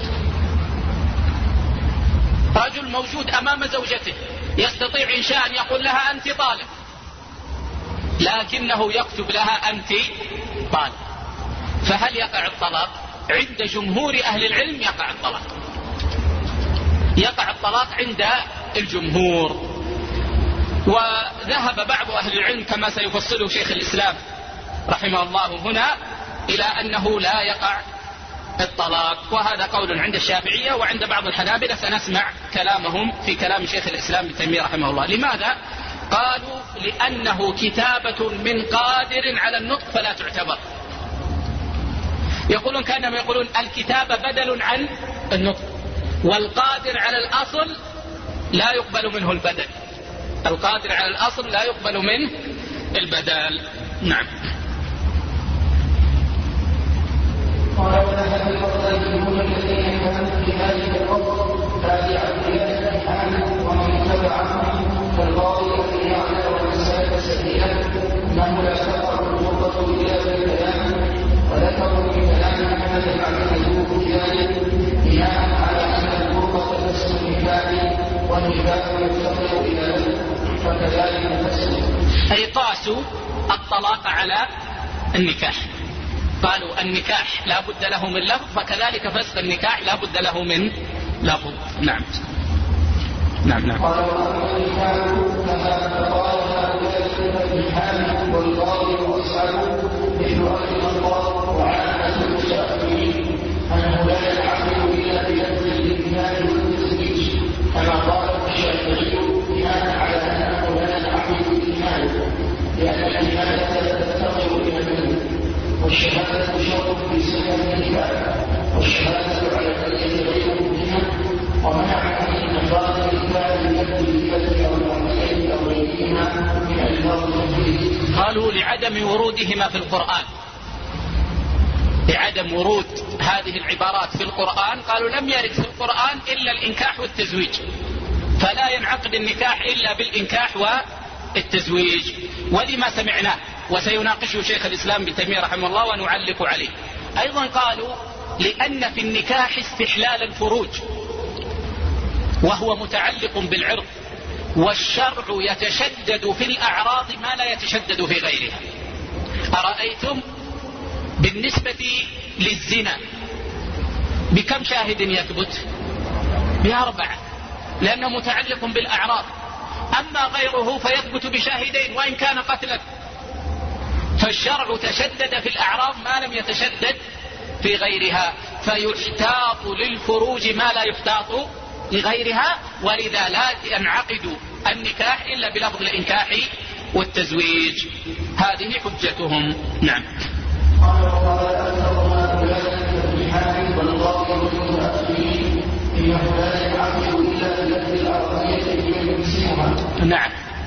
رجل موجود أمام زوجته يستطيع إن شاء أن يقول لها أنت طالق، لكنه يكتب لها أنت طالق، فهل يقع الطلاق؟ عند جمهور أهل العلم يقع الطلاق، يقع الطلاق عند الجمهور. وذهب بعض أهل العلم كما سيفصله شيخ الإسلام رحمه الله هنا إلى أنه لا يقع الطلاق، وهذا قول عند الشافعية وعند بعض الحنابلة، سنسمع كلامهم في كلام شيخ الإسلام ابن تيمية رحمه الله. لماذا؟ قالوا لأنه كتابة من قادر على النطق فلا تعتبر. يقولون كأنهم يقولون الكتابة بدل عن النطق، والقادر على الأصل لا يقبل منه البدل، القادر على الأصل لا يقبل منه البدل. نعم. قال وذهب الفضائيون الذين كانوا في هذه الوقت تابعا لله سبحانه ومن تبعهم كالقاضي في يعلى والرسالة سبيلا انه لا تقع الغربة الا بالبيان، وذكروا من كلام محمد اعتمدوه في ذلك بناء على ان الغربة نفس النكاح والنكاح يفتقر الى فكذلك نفسه، أي قاسوا الطلاق على النكاح، قالوا النكاح لا بد له من لفظ، فكذلك فسخ النكاح لا بد له من لفظ. نعم نعم نعم. قال النكاح كما قال هؤلاء النكاح والقاضي واصحابه مثل اهل الله وعامة المستأخرين انه لا ينعقد الا بلفظ النكاح والتزويج، كما قال الشافعي بناء على انه لا ينعقد الايمان لان الايمان تفتقر الى المنزل، والشهادة شرط في صحة النكاح، والشهادة على الأية غير ممكنة، ومنع من إنفاذ النكاح ليبدو الهبة أو المعتقد أو غيرهما من ألفاظ التنفيذ. قالوا لعدم ورودهما في القرآن، لعدم ورود هذه العبارات في القرآن، قالوا لم يرد في القرآن إلا الإنكاح والتزويج، فلا ينعقد النكاح إلا بالإنكاح والتزويج. ولما سمعناه وسيناقشه شيخ الإسلام ابن تيمية رحمه الله ونعلق عليه. أيضا قالوا لأن في النكاح استحلال الفروج وهو متعلق بالعرض، والشرع يتشدد في الأعراض ما لا يتشدد في غيرها. أرأيتم بالنسبة للزنا بكم شاهد يثبت؟ بأربعة، لأنه متعلق بالأعراض. أما غيره فيثبت بشاهدين وإن كان قتلا، فالشرع تشدد في الأعراض ما لم يتشدد في غيرها، فيحتاط للفروج ما لا يحتاط لغيرها، ولذا لا ينعقد النكاح إلا بلفظ الإنكاح والتزويج. هذه حجتهم. نعم. نعم.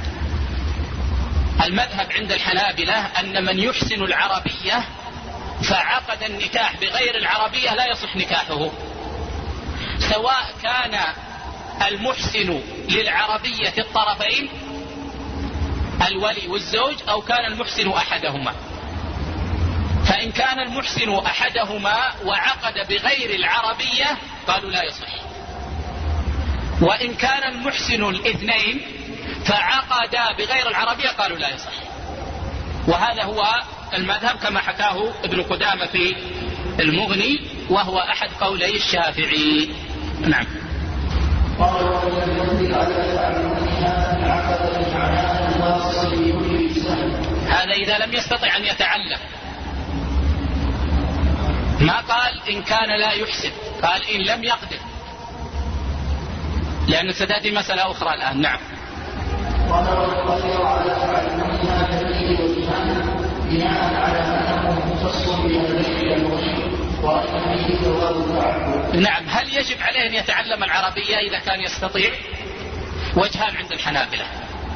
المذهب عند الحنابلة أن من يحسن العربية فعقد النكاح بغير العربية لا يصح نكاحه، سواء كان المحسن للعربية الطرفين الولي والزوج أو كان المحسن أحدهما. فإن فإن كان المحسن أحدهما وعقد بغير العربية قالوا لا يصح. وإن كان المحسن الاثنين فعقدا بغير العربية قالوا لا يصح. وهذا هو المذهب كما حكاه ابن قدامة في المغني، وهو أحد قولي الشافعي. نعم. هذا إذا لم يستطع أن يتعلم، ما قال إن كان لا يحسن، قال إن لم يقدر، لأن ستأتي مسألة أخرى الآن. نعم. نعم. هل يجب عليه أن يتعلم العربية إذا كان يستطيع؟ وجهان عند الحنابلة.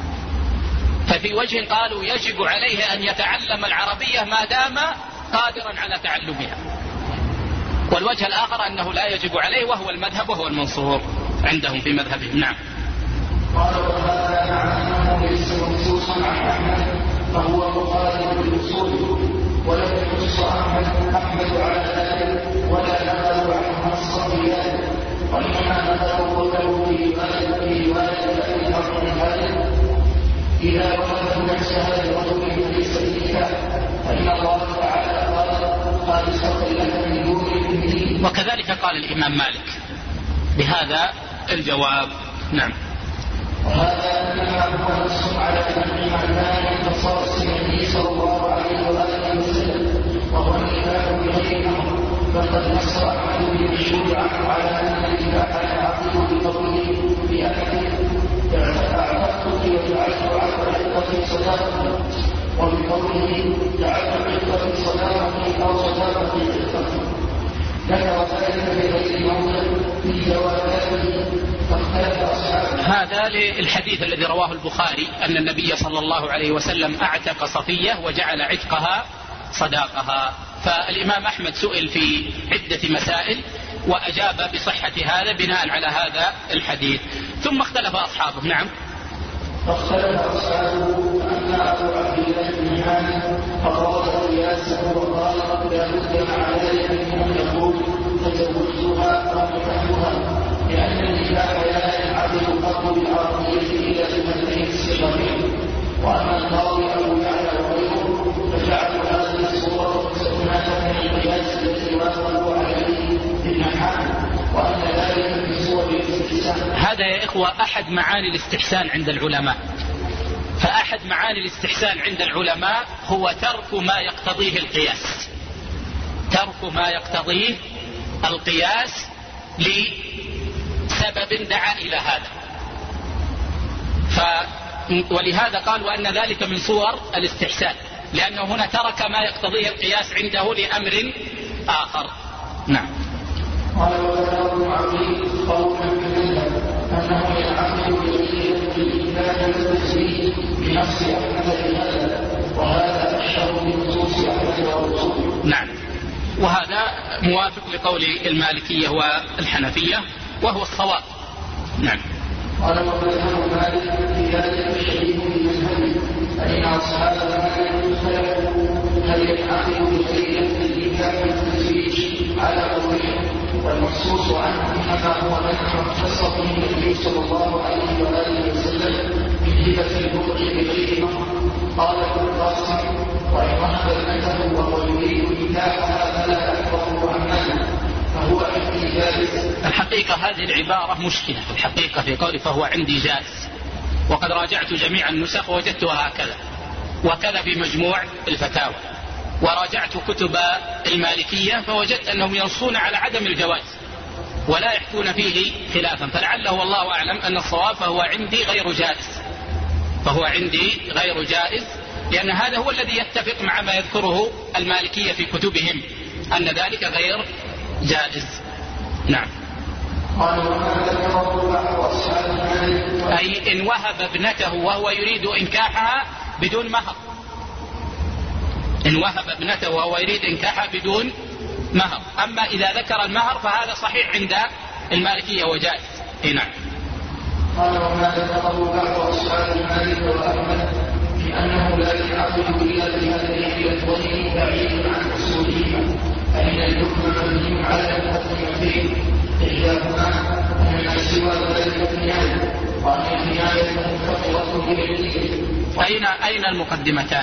ففي وجه قالوا يجب عليه أن يتعلم العربية ما دام قادرا على تعلمها، والوجه الآخر أنه لا يجب عليه، وهو المذهب وهو المنصور عندهم في مذهبهم. نعم. قال وهذا مع أنه ليس منصوصا عن أحمد فهو مخالف للأصول، ولم ينص أحمد أحمد على ذلك ولا نقل عن نص بذلك، وإنما نقل قوله في رواية أبي الحق بن خالد إذا وجد نفس هذا الرجل فليس بنكاح، فإن الله تعالى قال خالصة لك من دون المؤمنين. وكذلك قال الإمام مالك بهذا الجواب. نعم. وهذا إنما هو نص على منع المال خصائص النبي صلى الله عليه وآله وسلم، وهو النكاح بغير أمر، فقد نص أحمد بالمشهور عنه على أن النكاح يعقد بقوله بأكد أعتقد وجعلت عقد عقدة صداقة، وبقوله جعلت عقدة صداقة أو صداقة عقدة. ذكر ذلك بغير موضع في جواباته فاختلف أصحابه. هذا للحديث الذي رواه البخاري أن النبي صلى الله عليه وسلم أعتق صفية وجعل عتقها صداقها. فالإمام أحمد سئل في عدة مسائل وأجاب بصحة هذا بناء على هذا الحديث، ثم اختلف أصحابه. نعم. فاختلف أصحابه أن أبو عبد الله بن حامد أراد قياسه وقال لا بد مع ذلك من يقول تزوجتها أو نكحتها، لأن النكاح لا ينعقد قط بالعربية إلا بهذين الصيغتين. وأما القاضي أبو يعلى وغيره فجعلوا هذه الصورة سنة من القياس التي وافقوا عليه ابن حامد، وأن ذلك من صور الاستحسان. هذا يا إخوة أحد معاني الاستحسان عند العلماء. فأحد معاني الاستحسان عند العلماء هو ترك ما يقتضيه القياس، ترك ما يقتضيه القياس لسبب دعا إلى هذا. ف ولهذا قال وأن ذلك من صور الاستحسان، لأنه هنا ترك ما يقتضيه القياس عنده لأمر آخر. نعم. قال وذكر ابن عبيد قولا كذلك أنه ينعقد بالإنكار والتسليم بنفس أحمد بهذا، وهذا أشهر بنصوص أحمد ورسوله. نعم. وهذا موافق لقول المالكية والحنفية وهو الصواب. نعم. قال وذكر مالك في ذلك الشديد من مذهبه، فإن أصحاب مالك اختلفوا هل ينعقد بغير الإنكار والتسليم على قولهم، والمخصوص عنه إنما هو منع اختص به النبي صلى الله عليه وآله وسلم من هبة البكر بغير مهر. قال ابن القاسم وإن وهب ابنته وهو يريد نكاحها فلا يحفظه عن ماله فهو عندي جائز. الحقيقة هذه العبارة مشكلة في الحقيقة في قولي فهو عندي جائز، وقد راجعت جميع النسخ ووجدتها هكذا، وكذا في مجموع الفتاوى، وراجعت كتب المالكية فوجدت أنهم ينصون على عدم الجواز ولا يحكون فيه خلافا، فلعله والله أعلم أن الصواب فهو عندي غير جائز، فهو عندي غير جائز، لأن هذا هو الذي يتفق مع ما يذكره المالكية في كتبهم أن ذلك غير جائز. نعم. أي إن وهب ابنته وهو يريد إنكاحها بدون مهر، إن وهب ابنته وهو يريد إنكاحها بدون مهر. أما إذا ذكر المهر فهذا صحيح عند المالكية وجائز. إيه نعم. قال وما ذكره بعض أصحاب مالك وأحمد في لأنه لا يعقد إلا بهذه الحيلتين بعيد عن أصولهما، فإن الحكم مبني على المقدمتين إحداهما أن ما سوى ذلك كناية، وأن الكناية منفصلة بالنية. أين أين المقدمتان؟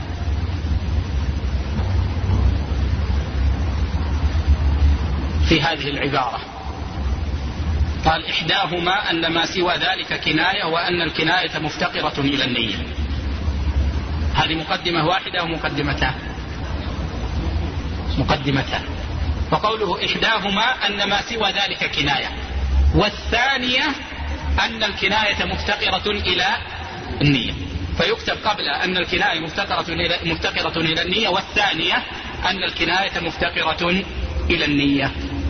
في هذه العبارة قال إحداهما أن ما سوى ذلك كناية، وأن الكناية مفتقرة إلى النية. هذه مقدمة واحدة ومقدمتان؟ مقدمتان. وقوله إحداهما أن ما سوى ذلك كناية، والثانية أن الكناية مفتقرة إلى النية، فيكتب قبل أن الكناية مفتقرة إلى, مفتقرة إلى النية، والثانية أن الكناية مفتقرة إلى النية.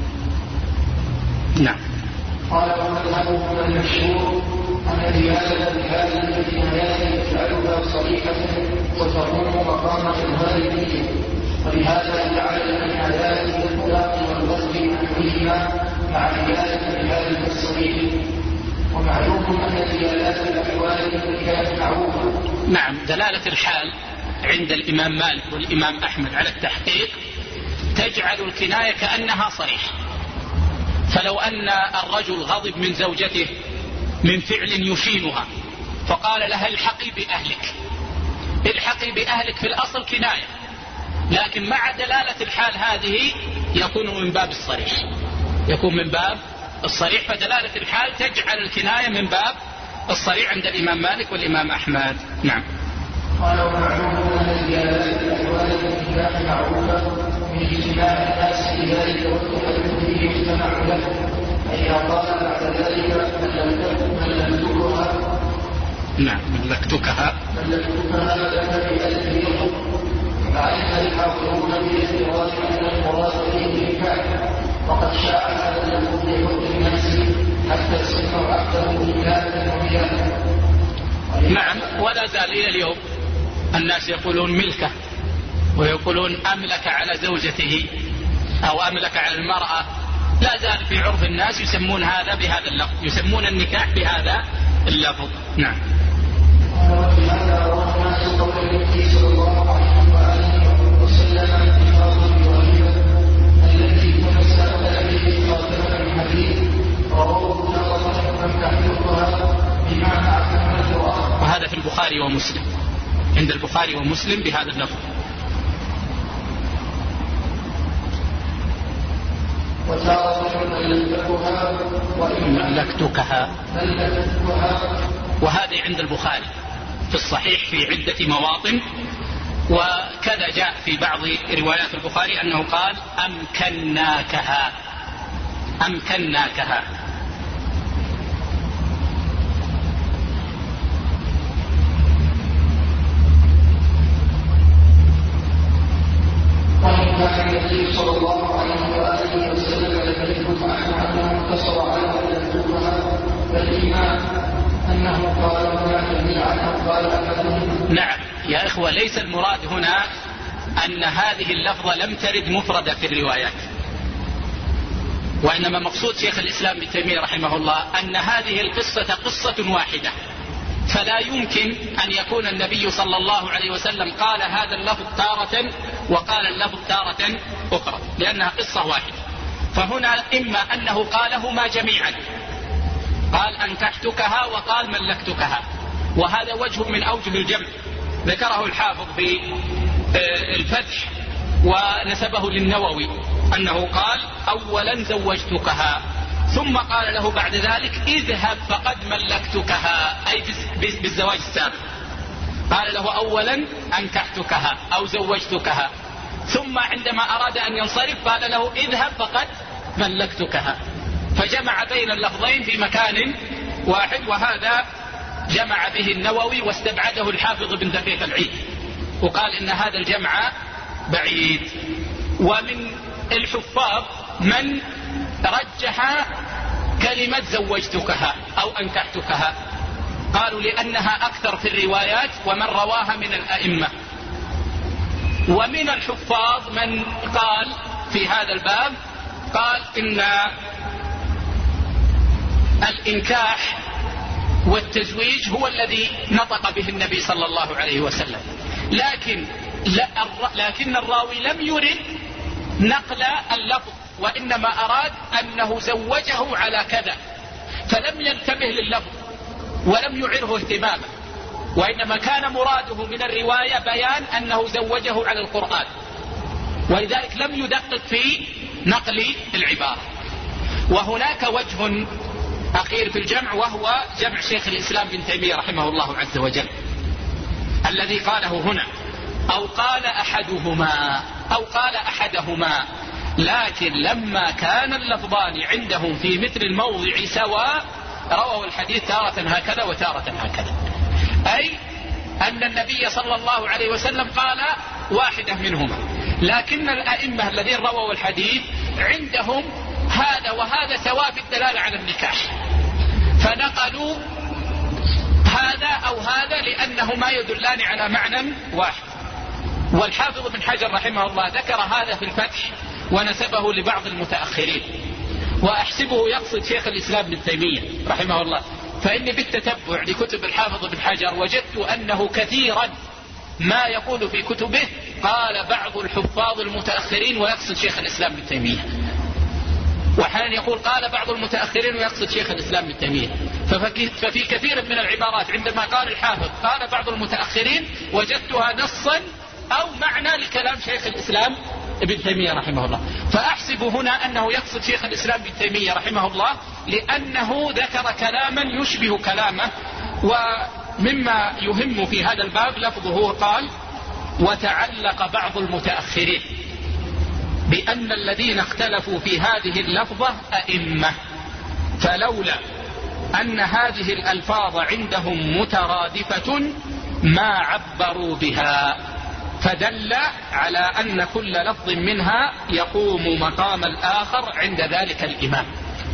نعم. قال ومذهبه المشهور أن الرياضة بهذه الكنايات يجعلها صريحة وتقوم مقام إظهار النية، ولهذا جعل الكنايات بالطلاق والغسل عنهما مع الرياضة بهذه الصريح. ومعلوم أن دلالات الأحوال كانت معروفة. نعم. دلالة الحال عند الإمام مالك والإمام أحمد على التحقيق تجعل الكناية كأنها صريحة. فلو أن الرجل غضب من زوجته من فعل يشينها فقال لها الحقي بأهلك، الحقي بأهلك في الأصل كناية، لكن مع دلالة الحال هذه يكون من باب الصريح، يكون من باب الصريح. فدلالة الحال تجعل الكناية من باب الصريح عند الإمام مالك والإمام أحمد. نعم. قال ومعلوم أن دلالات الأحوال النكاح معروفة من اجتماع الناس في ذلك والتحدث فيه يجتمع له، فإذا قال بعد ذلك ملكتكها. نعم. ملكتكها ملكتكها لك بألف يوم، فعلم الحاضرون بالاعتراض أن المراد به النكاح، وقد شاع هذا اللفظ لحب الناس حتى صفر عقده نكاحا وميلادا. نعم. ولا زال إلى اليوم الناس يقولون ملكه، ويقولون أملك على زوجته أو أملك على المرأة. لا زال في عرف الناس يسمون هذا بهذا اللفظ، يسمون النكاح بهذا اللفظ. نعم. وهذا روى الناس قول النبي صلى الله عليه وآله وسلم اتخاذ الواجبة التي تمسك به خاتمة الحديث، رواه تارة من تحققها بمعنى أحكام القرآن. وهذا في البخاري ومسلم، عند البخاري ومسلم بهذا اللفظ. ملكتكها، وهذه عند البخاري في الصحيح في عدة مواطن. وكذا جاء في بعض روايات البخاري أنه قال أمكناكها، أمكناكها. كان النبي صلى الله عليه وآله وسلم يكلف عنه أنه اقتصر على ملكتكها، فالإيمان أنه قال هنا جميعا قال أحدهم. نعم يا إخوة، ليس المراد هنا أن هذه اللفظة لم ترد مفردة في الروايات، وإنما مقصود شيخ الإسلام ابن تيمية رحمه الله أن هذه القصة قصة واحدة، فلا يمكن أن يكون النبي صلى الله عليه وسلم قال هذا اللفظ تارة وقال اللفظ تارة أخرى، لأنها قصة واحدة. فهنا إما أنه قالهما جميعا، قال أنكحتكها وقال ملكتكها، وهذا وجه من أوجه الجمع ذكره الحافظ في الفتح ونسبه للنووي أنه قال أولا زوجتكها، ثم قال له بعد ذلك اذهب فقد ملكتكها، أي بالزواج السابق. قال له أولا أنكحتكها أو زوجتكها، ثم عندما أراد أن ينصرف قال له اذهب فقد ملكتكها، فجمع بين اللفظين في مكان واحد. وهذا جمع به النووي واستبعده الحافظ بن دقيق العيد، وقال إن هذا الجمع بعيد. ومن الحفاظ من رجح كلمة زوجتكها أو أنكحتكها، قالوا لأنها أكثر في الروايات ومن رواها من الأئمة. ومن الحفاظ من قال في هذا الباب قال إن الإنكاح والتزويج هو الذي نطق به النبي صلى الله عليه وسلم، لكن لكن الراوي لم يرد نقل اللفظ، وإنما أراد أنه زوجه على كذا، فلم ينتبه لللفظ ولم يعره اهتماما، وإنما كان مراده من الرواية بيان أنه زوجه على القرآن، ولذلك لم يدقق في نقل العبارة. وهناك وجه أخير في الجمع، وهو جمع شيخ الإسلام بن تيمية رحمه الله عز وجل الذي قاله هنا، أو قال أحدهما أو قال أحدهما، لكن لما كان اللفظان عندهم في مثل الموضع سواء رووا الحديث تارة هكذا وتارة هكذا، أي أن النبي صلى الله عليه وسلم قال واحدة منهما، لكن الأئمة الذين رووا الحديث عندهم هذا وهذا سواء في الدلالة على النكاح، فنقلوا هذا أو هذا لأنهما يدلان على معنى واحد. والحافظ بن حجر رحمه الله ذكر هذا في الفتح ونسبه لبعض المتأخرين، وأحسبه يقصد شيخ الإسلام بن تيمية رحمه الله، فإني بالتتبع لكتب الحافظ بن حجر وجدت أنه كثيرا ما يقول في كتبه قال بعض الحفاظ المتأخرين ويقصد شيخ الإسلام بن تيمية، وحين يقول قال بعض المتأخرين ويقصد شيخ الإسلام بن تيمية. ففي كثير من العبارات عندما قال الحافظ قال بعض المتأخرين وجدتها نصا أو معنى لكلام شيخ الإسلام ابن تيمية رحمه الله، فأحسب هنا أنه يقصد شيخ الإسلام ابن تيمية رحمه الله لأنه ذكر كلاما يشبه كلامه. ومما يهم في هذا الباب لفظه قال وتعلق بعض المتأخرين بأن الذين اختلفوا في هذه اللفظة أئمة، فلولا أن هذه الألفاظ عندهم مترادفة ما عبروا بها، فدل على أن كل لفظ منها يقوم مقام الآخر عند ذلك الإمام،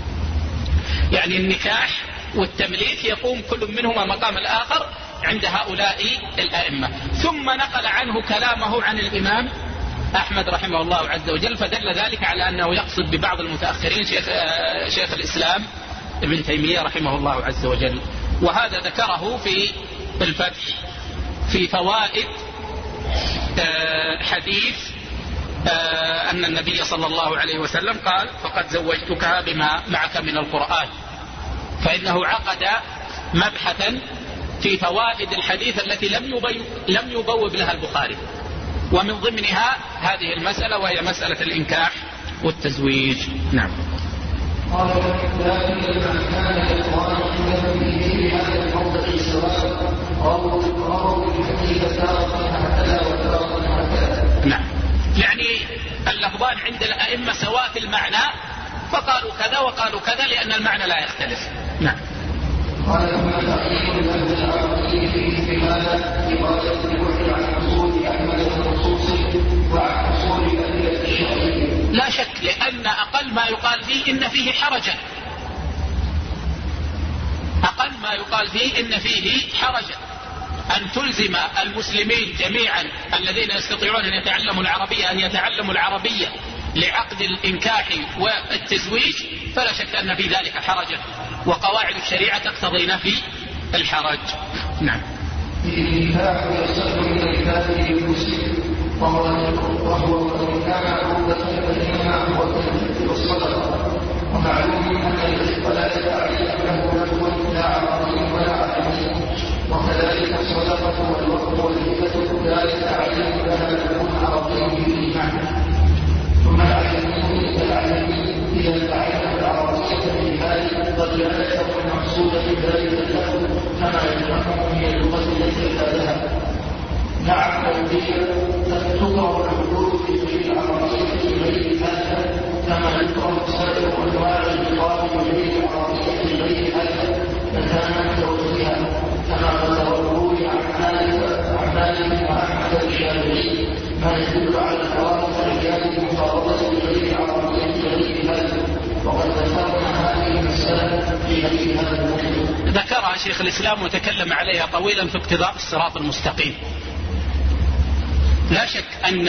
يعني النكاح والتمليك يقوم كل منهما مقام الآخر عند هؤلاء الأئمة. ثم نقل عنه كلامه عن الإمام أحمد رحمه الله عز وجل، فدل ذلك على أنه يقصد ببعض المتأخرين شيخ, شيخ الإسلام ابن تيمية رحمه الله عز وجل. وهذا ذكره في الفتح في فوائد حديث أن النبي صلى الله عليه وسلم قال فقد زوجتكها بما معك من القرآن، فإنه عقد مبحثا في فوائد الحديث التي لم لم يبوب لها البخاري، ومن ضمنها هذه المسألة وهي مسألة الإنكاح والتزويج. نعم. قال لكن لما كان القرآن في هذا الموضع سواء أو أو الحديث تارة هكذا وتارة هكذا. نعم، يعني اللفظان عند الأئمة سواء في المعنى، فقالوا كذا وقالوا كذا لأن المعنى لا يختلف. نعم. قال كما تعليم الأهل العربي في هذا رواية الوحي عن حصول أحمد الخصوصي وعن حصول الأدلة الشرعية. لا شك، لأن أقل ما يقال فيه إن فيه حرجا، أقل ما يقال فيه إن فيه حرجا أن تلزم المسلمين جميعا الذين يستطيعون أن يتعلموا العربية أن يتعلموا العربية لعقد الإنكاح والتزويج، فلا شك أن في ذلك حرجا، وقواعد الشريعة تقتضي نفي الحرج. نعم. الإنكاح يصح من الكافر المسلم وهو وإن كان عقوبة بينهما هو التنفيذ والصدقة، ومعلوم أن الرزق لا يتعلق له نحو لا عربي ولا عجمي، وكذلك الصدقة والوقت والهبة لا يتعلق لها نحو عربي بالإيمان. ثم العجمي كالعجمي إذا تعلق العربية بالمال قد لا يكون مقصودا بذلك اللفظ كما يفهمه من اللغة التي أخذها. نعم، تكره الحدود في العربية بغير هذا كما يكره سائر أنواع الخطاب بغير العربية بغير هذا مكانا توجيها، كما تروي عن مالك وأحمد الشافعي ما يدل على الحرام رجال المفارقة بغير العربية بغير هذا، وقد ذكرنا هذه المسألة في غير هذا الموضوع. ذكرها شيخ الإسلام وتكلم عليها طويلا في اقتضاء الصراط المستقيم. لا شك أن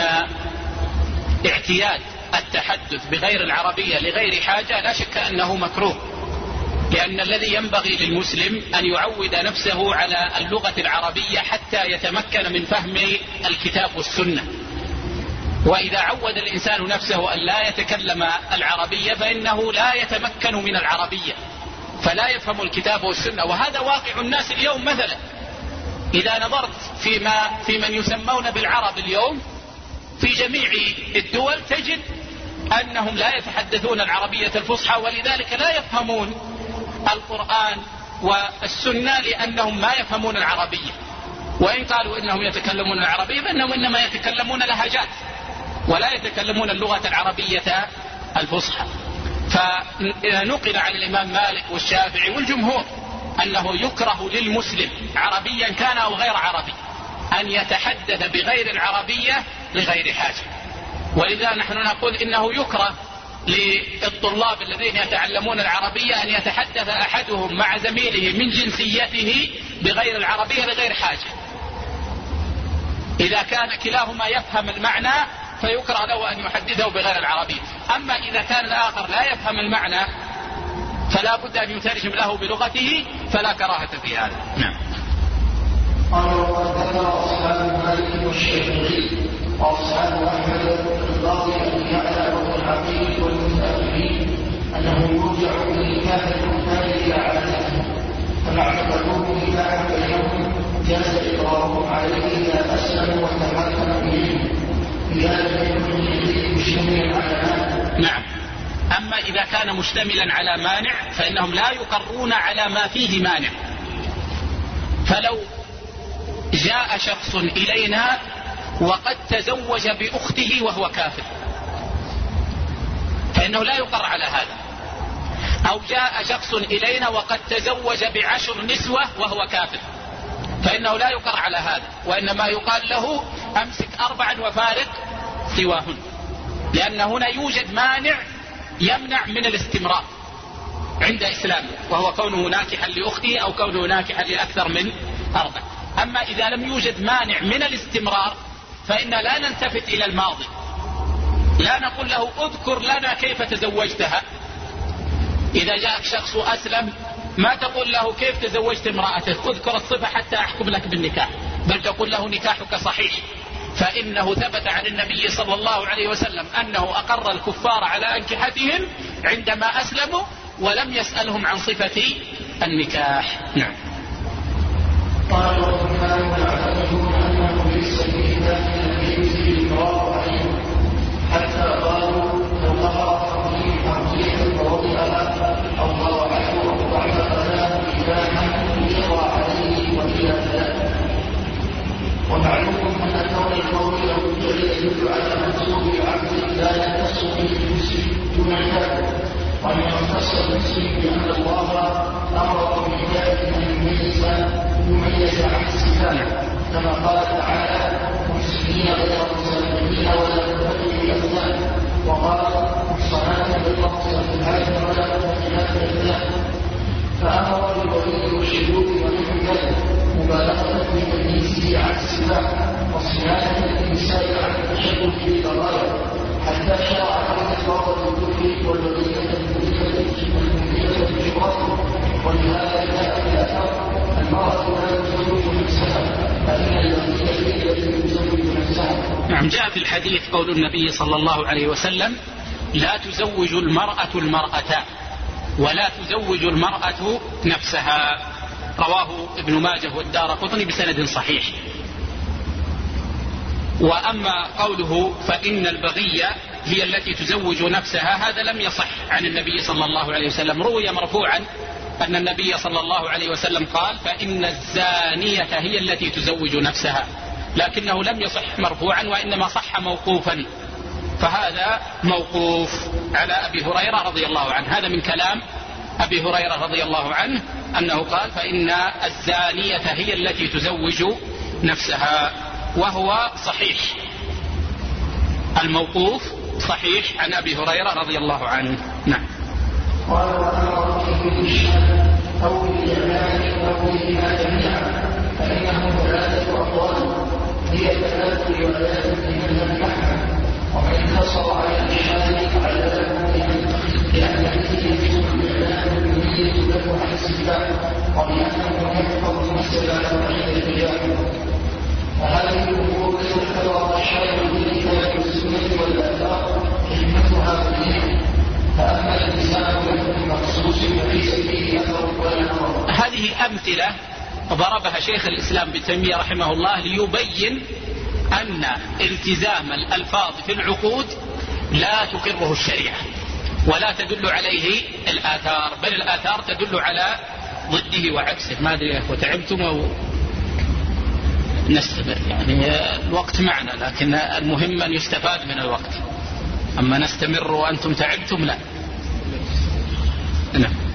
اعتياد التحدث بغير العربية لغير حاجة لا شك أنه مكروه، لأن الذي ينبغي للمسلم أن يعود نفسه على اللغة العربية حتى يتمكن من فهم الكتاب والسنة. وإذا عود الإنسان نفسه أن لا يتكلم العربية فإنه لا يتمكن من العربية، فلا يفهم الكتاب والسنة. وهذا واقع الناس اليوم. مثلا إذا نظرت فيما في من يسمون بالعرب اليوم في جميع الدول تجد أنهم لا يتحدثون العربية الفصحى، ولذلك لا يفهمون القرآن والسنة لأنهم ما يفهمون العربية. وإن قالوا إنهم يتكلمون العربية فإنهم إنما يتكلمون لهجات ولا يتكلمون اللغة العربية الفصحى. فنقل عن الإمام مالك والشافعي والجمهور أنه يكره للمسلم عربيا كان أو غير عربي أن يتحدث بغير العربية لغير حاجة. ولذا نحن نقول إنه يكره للطلاب الذين يتعلمون العربية أن يتحدث أحدهم مع زميله من جنسيته بغير العربية لغير حاجة. إذا كان كلاهما يفهم المعنى فيكره له أن يحدثه بغير العربية. أما إذا كان الآخر لا يفهم المعنى فلا بد أن يترجم له بلغته فلا كراهة في هذا. نعم. قال وقد ذكر أصحاب مالك والشافعي وأصحاب أحمد القاضي أن يعلى والعقيل والمتأخرين أنه يرجع بنكاح الكفار إلى عادته، فما اعتقدوه نكاحا بينهم جاز إقرارهم عليه إذا أسلموا وتحكموا إليه. نعم. أما إذا كان مشتملا على مانع فإنهم لا يقرون على ما فيه مانع. فلو جاء شخص إلينا وقد تزوج بأخته وهو كافر فإنه لا يقر على هذا. أو جاء شخص إلينا وقد تزوج بعشر نسوة وهو كافر فإنه لا يقر على هذا، وإنما يقال له أمسك أربعا وفارق سواهن، لأن هنا يوجد مانع يمنع من الاستمرار عند إسلامه، وهو كونه ناكحا لأخته أو كونه ناكحا لأكثر من أربع. أما إذا لم يوجد مانع من الاستمرار فإن لا نلتفت إلى الماضي، لا نقول له اذكر لنا كيف تزوجتها. إذا جاءك شخص أسلم ما تقول له كيف تزوجت امرأتك، اذكر الصفة حتى أحكم لك بالنكاح، بل تقول له نكاحك صحيح، فإنه ثبت عن النبي صلى الله عليه وسلم أنه أقر الكفار على أنكحتهم عندما أسلموا ولم يسألهم عن صفة النكاح. نعم. قال وكانوا يعتقدون أنه ليس بإله يجوز الإقرار عليه حتى قالوا لو ظهر فيه أرضية فوضعها أو ضرعته أو ضعفها إلها يقرأ عليه وإلى ذلك. ومعلوم أن كون القول لو جعل يدل على منصوب العبد لا يختص به المسلم دون الكافر، وأن يختص المسلم بأن الله أمر بحكاية أن يميز يميز عن الصفات كما قال تعالى مسلمين غير مسلمين ولا تتبعوا الأخلاق، وقال محصنات غير مسلمات ولا مؤمنات بالله، فأمر بالولي والشهود ونحو ذلك مبالغة في تمييزه عن الصفات وصيانة النساء عن التشبه في القضايا، حتى شرع في إطلاق الكفر والوظيفة المنزلة بالشرط. ولهذا جاء في الأثر المرأة لا تزوج نفسها فإن الوظيفة التي تزوج نفسها. نعم. جاء في الحديث قول النبي صلى الله عليه وسلم لا تزوج المرأة المرأة ولا تزوج المرأة نفسها، رواه ابن ماجه والدارقطني بسند صحيح. وأما قوله فإن البغية هي التي تزوج نفسها هذا لم يصح عن النبي صلى الله عليه وسلم. روي مرفوعا أن النبي صلى الله عليه وسلم قال فإن الزانية هي التي تزوج نفسها، لكنه لم يصح مرفوعا وإنما صح موقوفا، فهذا موقوف على أبي هريرة رضي الله عنه. هذا من كلام أبي هريرة رضي الله عنه أنه قال فإن الزانية هي التي تزوج نفسها، وهو صحيح. الموقوف صحيح عن أبي هريرة رضي الله عنه. نعم. قال وأمر به بالشهادة أو بالإعلان أو بهما جميعا فإنه ثلاثة أقوال هي ثلاث روايات من المحكمة، ومن اقتصر على الإشهاد على ذلك من لأن الذي يكون الإعلام بالنية له عن السباع وبأنه يحفظ المسألة عند القيام. وهذه الأمور التي ترى الشرع بالكتاب والسنة والآثار حكمتها بالدين. فأما الإنسان له مخصوص فليس فيه أثر ولا نظر. هذه أمثلة ضربها شيخ الإسلام ابن تيمية رحمه الله ليبين أن التزام الألفاظ في العقود لا تقره الشريعة ولا تدل عليه الآثار، بل الآثار تدل على ضده وعكسه. ما أدري يا أخوة تعبتم أو نستمر؟ يعني الوقت معنا، لكن المهم أن يستفاد من الوقت. أما نستمر وأنتم تعبتم لا. نعم.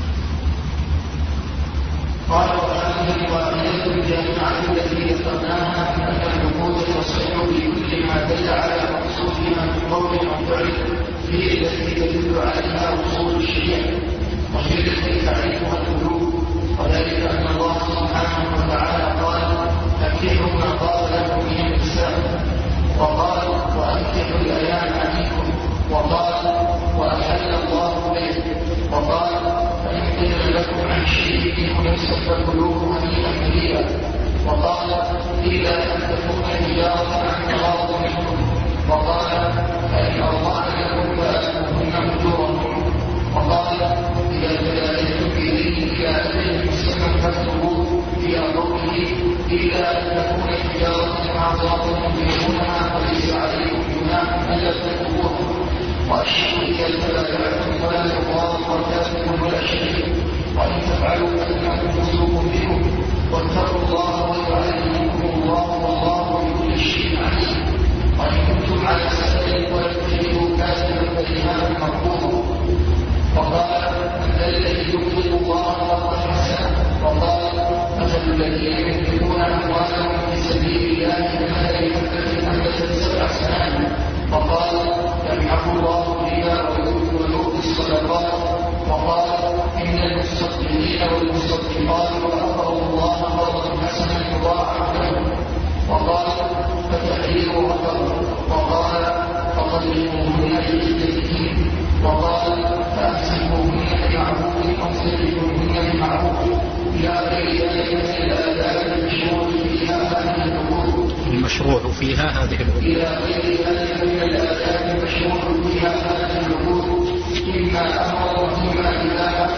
قال وهذه الواحدة الجامعة التي ذكرناها أن العقود تصح بكل ما دل على مقصودها من قول أو فعل هي التي تدل عليها أصول الشريعة، وهي التي تعرفها القلوب. وذلك أن الله سبحانه وتعالى قال: فانكحوا ما طاب لكم من النساء، وقال: وأنكحوا الأيام منكم، وقال: وأحل الله به، وقال: فإن قيل لكم عن شيء منه نفسا فكلوه هنيئا مريئا، وقال: إلا أن تكون حجارة عن تراض منكم، وقال: فإن أرضعن لكم فآتوهن أجورهن، وقال: إذا تداينتم إليه إلى أجل مسمى فاكتبوه في قوله: إلا أن تكون حجارة عن تبيعونها فليس عليكم جناح ألا تكتبوها، وأشهدوا إذا تبايعتم ولا يضار كاتب ولا شهيد، وإن تفعلوا فإنكم فسوق بكم، واتقوا الله ويعلمكم الله والله بكل شيء عليم. وإن كنتم على سفر ولم تجدوا كاتبا فالإمام مرفوض. وقال: من الذي يقبل الله قرضا حسنا، وقال: مثل الذين ينفقون أموالهم في سبيل الله كمثل حبة أنبتت سبع سنابل، وقال: يمحق الله الربا ويؤتي الصدقات، وقال: إن المصدقين والمصدقات وأقرضوا الله قرضا حسنا يضاعف لهم، وقال: فتحرير رقبة، وقال: فقدروهن لعدتهن، وقال: فأمسكوهن بمعروف أو سرحوهن بمعروف، إلى غير ذلك من الآداب المشروع فيها هذه العقود. المشروع فيها هذه العقود. إلى غير ذلك من الآداب المشروع فيها هذه العقود، إما أمر وإما إباحة،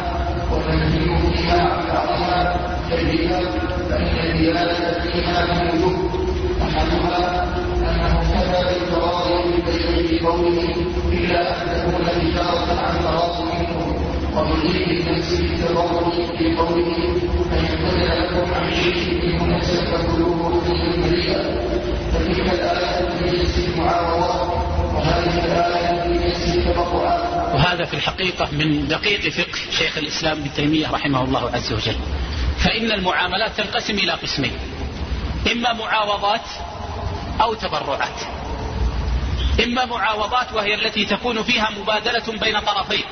وتنزل فيها عن بعضها كالربا، فإن الديانة فيها من وجوه. أحدها أنه كفى بالتراضي بالبيع بقوله: إلا أن تكون تجارة عن تراض منكم، وبغير النفس بالتراضي بقوله: فإن بدل لكم عن شيء منه نفسا فكلوه هنيئا مريئا. فتلك الآية في جنس المعاوضات، وهذه الآية في جنس التبرعات. وهذا في الحقيقة من دقيق فقه شيخ الإسلام ابن تيمية رحمه الله عز وجل. فإن المعاملات تنقسم إلى قسمين: إما معاوضات أو تبرعات. إما معاوضات وهي التي تكون فيها مبادلة بين طرفين،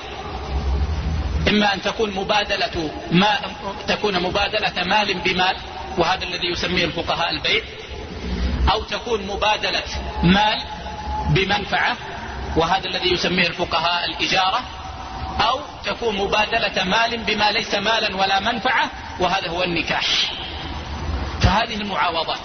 إما أن تكون مبادلة ما تكون مبادلة مال بمال، وهذا الذي يسميه الفقهاء البيع، أو تكون مبادلة مال بمنفعة، وهذا الذي يسميه الفقهاء الإجارة، أو تكون مبادلة مال بما ليس مالا ولا منفعة، وهذا هو النكاح. فهذه المعاوضات.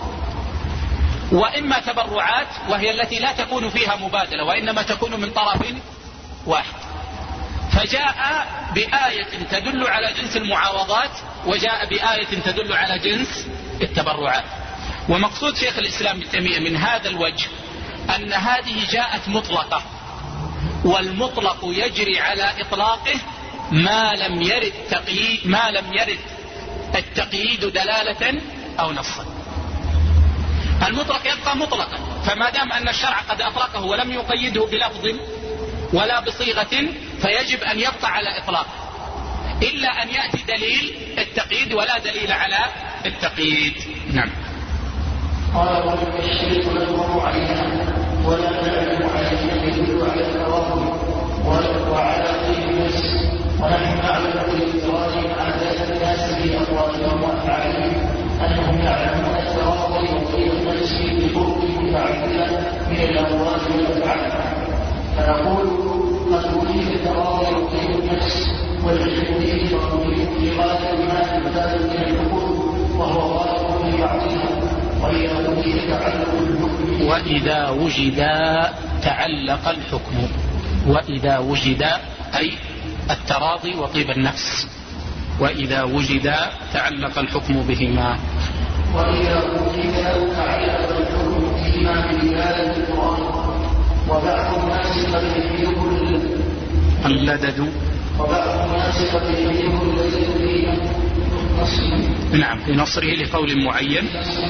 وإما تبرعات وهي التي لا تكون فيها مبادلة وإنما تكون من طرف واحد. فجاء بآية تدل على جنس المعاوضات، وجاء بآية تدل على جنس التبرعات. ومقصود شيخ الإسلام ابن تيمية من هذا الوجه أن هذه جاءت مطلقة، والمطلق يجري على إطلاقه ما لم يرد تقييد ما لم يرد التقييد دلالة أو نصا. المطلق يبقى مطلقا، فما دام أن الشرع قد أطلقه ولم يقيده بلفظ ولا بصيغة فيجب أن يبقى على إطلاقه، إلا أن يأتي دليل التقييد ولا دليل على التقييد. نعم. قال: والشريك يظهر عليها ولا نعلم عليها يدل على التراضي وعلى طيب النفس، ونحن نعلم بالافتراض عن ذات الناس في أقوالهم وأفعالهم أنهم يعلمون التراضي وطيب النفس بطرق متعددة من الأموال والأفعال. فنقول: قد وجد التراضي وطيب النفس والعلم به ضروري في غاية ما يمتاز من الحقوق وهو غاية في بعضها. وإذا وجد تعلق الحكم وإذا وجد تعلق الحكم وإذا وجد أي التراضي وطيب النفس. وإذا وجد تعلق الحكم بهما. وإذا وجد تعلق الحكم بهما بدلالة القرآن. وبعض الناس قد يحمله اللدد وبعض الناس قد يحمله اللدد في نصره. نعم في نصره لقول معين.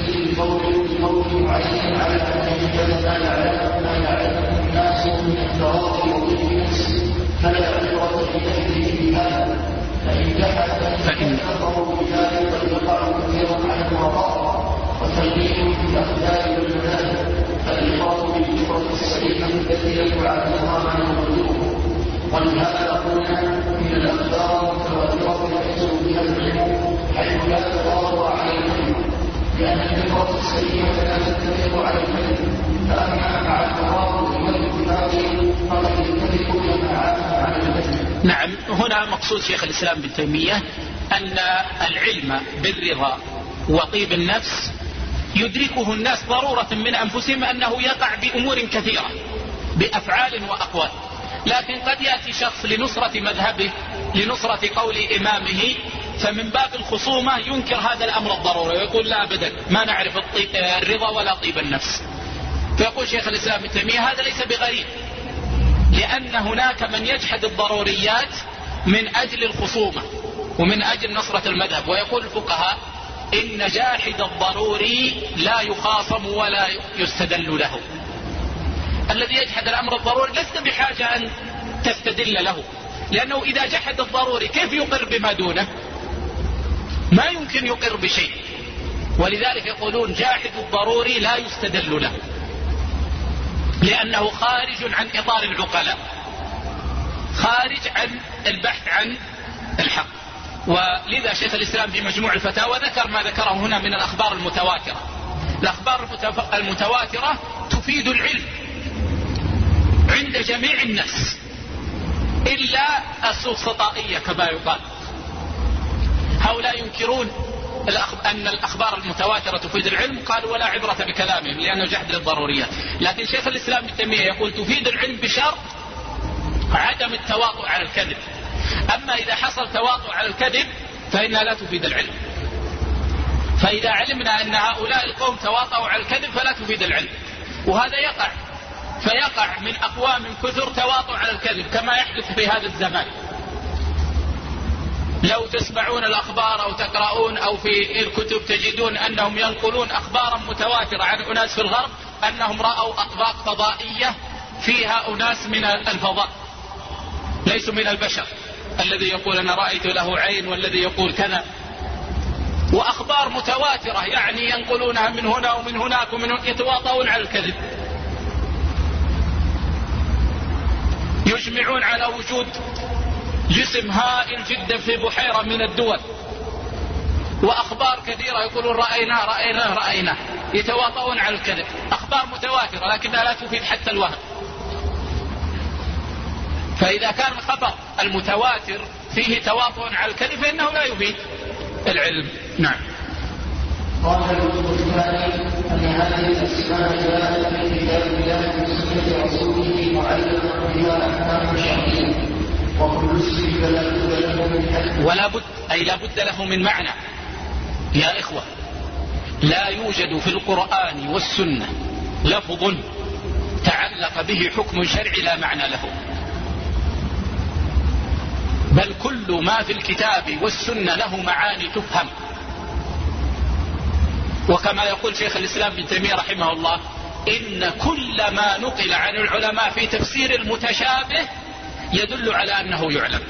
لقول معين على أن يجد ما يعلم ما يعلم الناس من التراضي وطيب النفس فلا عبرة بأهله بهذا. فإن جحد فإن كفروا بذلك قد يقع كثيرا عن الوراء وتلقيهم في الأخلاق والمذاهب. فالإخراج بالفكرة السليمة التي يتعلمها عن الوجوه. ولهذا قلنا من الأخبار المتواترة يحصل بها العلم حيث لا تضار على العلم لأن الفكرة السليمة لا تتفق على العلم. فأما مع التضارب والاتفاق فقد يتفق جماعاتها على العلم. نعم هنا مقصود شيخ الإسلام ابن تيمية أن العلم بالرضا وطيب النفس يدركه الناس ضرورة من أنفسهم أنه يقع بأمور كثيرة بأفعال وأقوال. لكن قد يأتي شخص لنصرة مذهبه لنصرة قول إمامه فمن باب الخصومة ينكر هذا الأمر الضروري ويقول لا أبدا ما نعرف الرضا ولا طيب النفس. فيقول شيخ الإسلام ابن تيمية هذا ليس بغريب لأن هناك من يجحد الضروريات من أجل الخصومة ومن أجل نصرة المذهب. ويقول الفقهاء إن جاحد الضروري لا يخاصم ولا يستدل له. الذي يجحد الأمر الضروري لست بحاجة أن تستدل له لأنه إذا جحد الضروري كيف يقر بما دونه؟ ما يمكن يقر بشيء. ولذلك يقولون جاحد الضروري لا يستدل له لأنه خارج عن إطار العقلاء خارج عن البحث عن الحق. ولذا شيخ الإسلام في مجموع الفتاوى ذكر ما ذكره هنا من الأخبار المتواترة. الأخبار المتواترة تفيد العلم عند جميع الناس إلا السفسطائية كما يقال. هؤلاء ينكرون أن الأخبار المتواترة تفيد العلم قالوا ولا عبرة بكلامهم لأنه جحد للضروريات. لكن شيخ الإسلام ابن تيمية يقول تفيد العلم بشرط عدم التواطؤ على الكذب. أما إذا حصل تواطؤ على الكذب فإنها لا تفيد العلم. فإذا علمنا أن هؤلاء القوم تواطؤوا على الكذب فلا تفيد العلم. وهذا يقع فيقع من أقوام كثر تواطؤ على الكذب كما يحدث في هذا الزمان. لو تسمعون الأخبار أو تقرؤون أو في الكتب تجدون أنهم ينقلون أخبارا متواترة عن أناس في الغرب أنهم رأوا أطباق فضائية فيها أناس من الفضاء ليسوا من البشر. الذي يقول أنا رأيت له عين والذي يقول كذا. وأخبار متواترة يعني ينقلونها من هنا ومن هناك ومن يتواطؤون على الكذب. يجمعون على وجود جسم هائل جدا في بحيرة من الدول وأخبار كثيرة يقولون رأيناه رأيناه رأيناه يتواطؤون على الكذب. أخبار متواترة لكنها لا تفيد حتى الوهم. فإذا كان الخبر المتواتر فيه تواطؤ على الكذب فإنه لا يفيد العلم. نعم. قال الوجه الثاني أن هذه الأسماء جاءت من كتاب الله وسنة رسوله معلمة بها أحكام شرعية وكل اسم فلا بد له من حكم ولا بد أي لا بد له من معنى. يا إخوة لا يوجد في القرآن والسنة لفظ تعلق به حكم شرعي لا معنى له، بل كل ما في الكتاب والسنة له معاني تفهم. وكما يقول شيخ الإسلام ابن تيمية رحمه الله إن كل ما نقل عن العلماء في تفسير المتشابه يدل على أنه يعلم.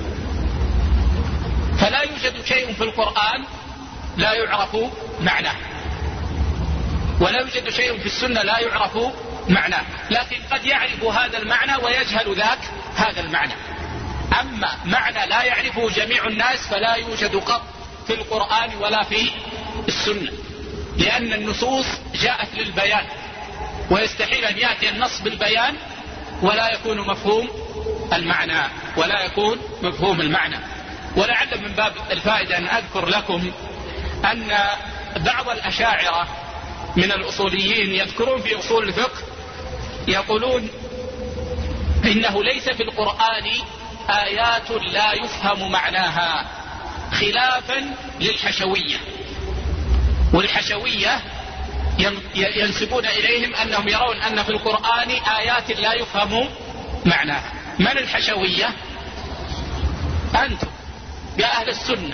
فلا يوجد شيء في القرآن لا يعرف معناه ولا يوجد شيء في السنة لا يعرف معناه، لكن قد يعرف هذا المعنى ويجهل ذاك هذا المعنى. أما معنى لا يعرفه جميع الناس فلا يوجد قط في القرآن ولا في السنة، لأن النصوص جاءت للبيان ويستحيل أن يأتي النص بالبيان ولا يكون مفهوم المعنى ولا يكون مفهوم المعنى. ولعل من باب الفائدة أن أذكر لكم أن بعض الأشاعرة من الأصوليين يذكرون في أصول الفقه يقولون إنه ليس في القرآن آيات لا يفهم معناها، خلافا للحشوية. والحشوية ينسبون إليهم أنهم يرون أن في القرآن آيات لا يفهم معناها. من الحشوية؟ أنتم يا أهل السنة.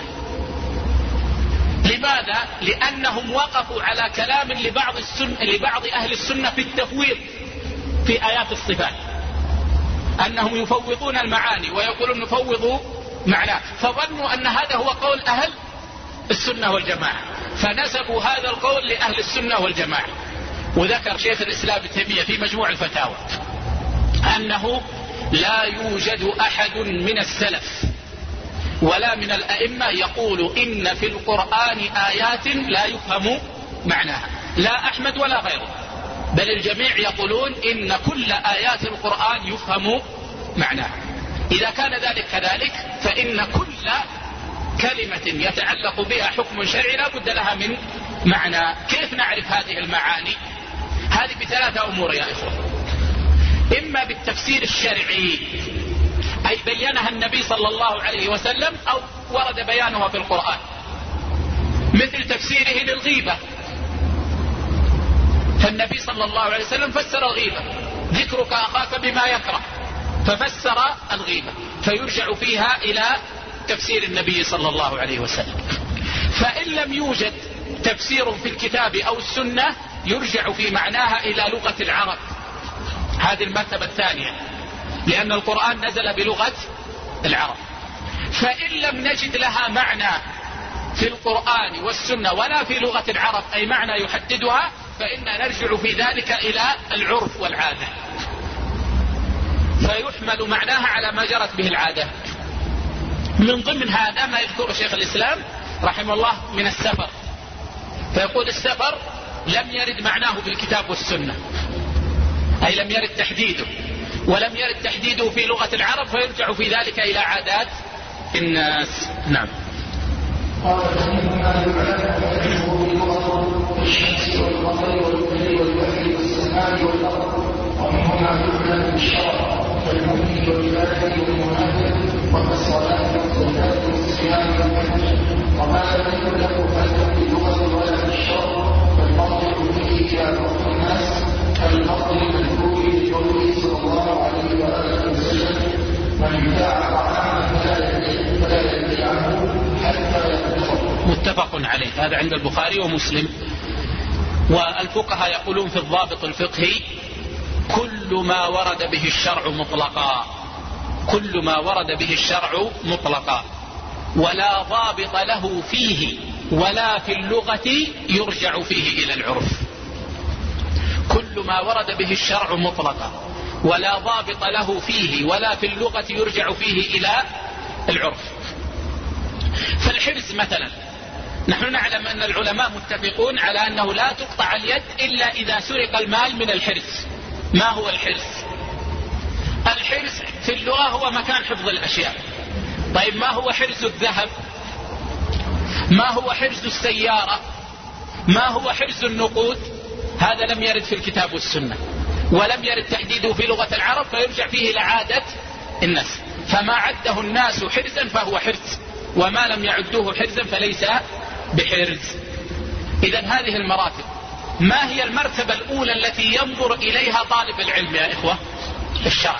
لماذا؟ لأنهم وقفوا على كلام لبعض, السنة لبعض أهل السنة في التفويض في آيات الصفات، أنهم يفوضون المعاني ويقولون نفوض معناه، فظنوا أن هذا هو قول أهل السنة والجماعة، فنسبوا هذا القول لأهل السنة والجماعة. وذكر شيخ الإسلام ابن تيمية في مجموع الفتاوى أنه لا يوجد أحد من السلف ولا من الأئمة يقول إن في القرآن آيات لا يفهم معناها، لا أحمد ولا غيره، بل الجميع يقولون إن كل آيات القرآن يفهم معناها. إذا كان ذلك كذلك فإن كل كلمة يتعلق بها حكم شرعي لا بد لها من معنى. كيف نعرف هذه المعاني؟ هذه بثلاثة أمور يا إخوة: إما بالتفسير الشرعي أي بينها النبي صلى الله عليه وسلم أو ورد بيانها في القرآن، مثل تفسيره للغيبة، فالنبي صلى الله عليه وسلم فسر الغيبة: ذكرك أخاك بما يكره، ففسر الغيبة، فيرجع فيها إلى تفسير النبي صلى الله عليه وسلم. فإن لم يوجد تفسير في الكتاب أو السنة يرجع في معناها إلى لغة العرب، هذه المرتبة الثانية، لأن القرآن نزل بلغة العرب. فإن لم نجد لها معنى في القرآن والسنة ولا في لغة العرب أي معنى يحددها، فإن نرجع في ذلك إلى العرف والعادة، فيحمل معناها على ما جرت به العادة. من ضمن هذا ما يذكر شيخ الإسلام رحمه الله من السفر، فيقول السفر لم يرد معناه في الكتاب والسنة، أي لم يرد تحديده، ولم يرد تحديده في لغة العرب، فيرجع في ذلك إلى عادات الناس. نعم. قال فإنما العلماء يحبه بالمطر والشمس والقمر والليل والبحر والسماء والأرض، ومنهما يعلم بالشرع كالمؤمن والكافر والمنافق والصلاة والزكاة والصيام والحج، وما لم يكن له فهم باللغة ولا بالشرع فالمنطق به إلى بعض الناس كالمنطق المذكور لقوله صلى الله عليه وآله وسلم: من باع طعاما فلا يبيعه حتى يقبضه. متفق عليه، هذا عند البخاري ومسلم. والفقهاء يقولون في الضابط الفقهي: كل ما ورد به الشرع مطلقا، كل ما ورد به الشرع مطلقا، ولا ضابط له فيه ولا في اللغة يرجع فيه إلى العرف. كل ما ورد به الشرع مطلقا ولا ضابط له فيه ولا في اللغة يرجع فيه إلى العرف. فالحرز مثلا، نحن نعلم أن العلماء متفقون على أنه لا تقطع اليد إلا إذا سرق المال من الحرز. ما هو الحرز؟ الحرز في اللغة هو مكان حفظ الأشياء. طيب ما هو حرز الذهب؟ ما هو حرز السيارة؟ ما هو حرز النقود؟ هذا لم يرد في الكتاب والسنة، ولم يرد تحديده في لغة العرب، فيرجع فيه لعادة الناس. فما عده الناس حرزا فهو حرز، وما لم يعدوه حرزا فليس بحرز. إذن هذه المراتب. ما هي المرتبة الأولى التي ينظر إليها طالب العلم يا إخوة؟ الشرع.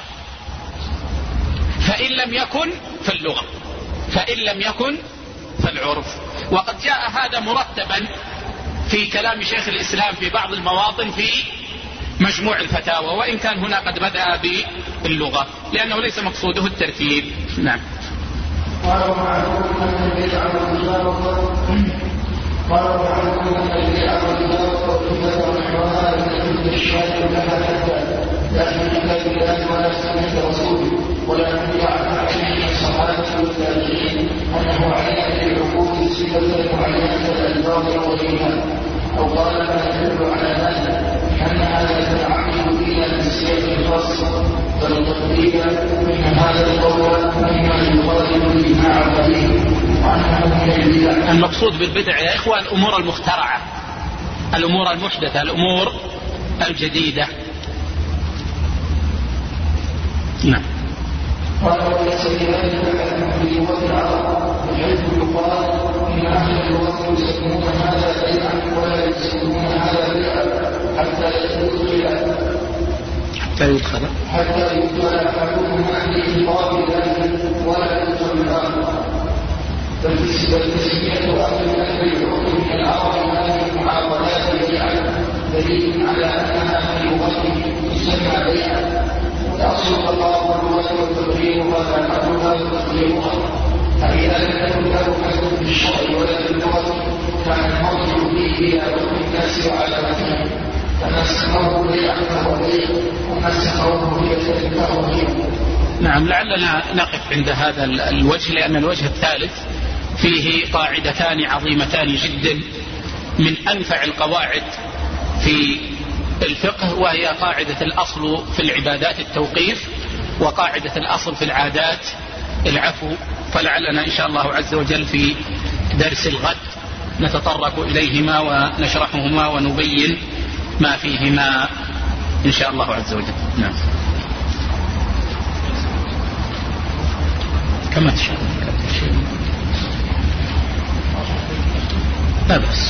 فإن لم يكن فاللغة، فإن لم يكن فالعرف. وقد جاء هذا مرتبا في كلام شيخ الإسلام في بعض المواطن في مجموع الفتاوى، وإن كان هنا قد بدأ باللغة لأنه ليس مقصوده الترتيب. نعم. قالوا معلوم أن البدع والمجاورة قالوا معلوم أن البدع والمجاورة والكتاب ونحوها لم يكن الشارع لها حتى لا في كتاب الله ولا سنة رسوله، ولا نبي عن من الصحابة والتابعين أنه علينا في العقود صفة معينة الألفاظ وغيرها، أو قال ما يدل على هذا أن هذا يتعمد إلى تسيير الخاص والتقريب من هذا القول مما يخالف الإجماع القديم وأنه من البدع. المقصود بالبدع يا إخوة الأمور المخترعة، الأمور المحدثة، الأمور الجديدة. نعم. قال وليس بذلك كالمحدث والعرب بحيث يقال إن أهل اللغة يسمون هذا بدعا ولا يسمون هذا بدعا حتى يدخل حتى يدخل حتى يدخل أحدهم أهل إطلاق ذلك ولا يدخل الآخر. فالتسمية أهل الأهل الحكم من العرب هذه المعاقلات بدعا دليل على أنها في لغتهم تسمى بدعا. الأصل الله اللغة والتقرير وهذا نحوها وتقريرها. فإذا لم يكن له حكم في الشرع ولا في اللغة كان المرجع به إلى حكم الناس وعلامتهم. فما سموه بيعا فهو بيع وما سموه هي فهو هي. نعم. لعلنا نقف عند هذا الوجه لأن الوجه الثالث فيه قاعدتان عظيمتان جدا من أنفع القواعد في الفقه، وهي قاعدة الأصل في العبادات التوقيف، وقاعدة الأصل في العادات العفو. فلعلنا إن شاء الله عز وجل في درس الغد نتطرق إليهما ونشرحهما ونبين ما فيهما إن شاء الله عز وجل. نعم. كما تشاء. لا بأس.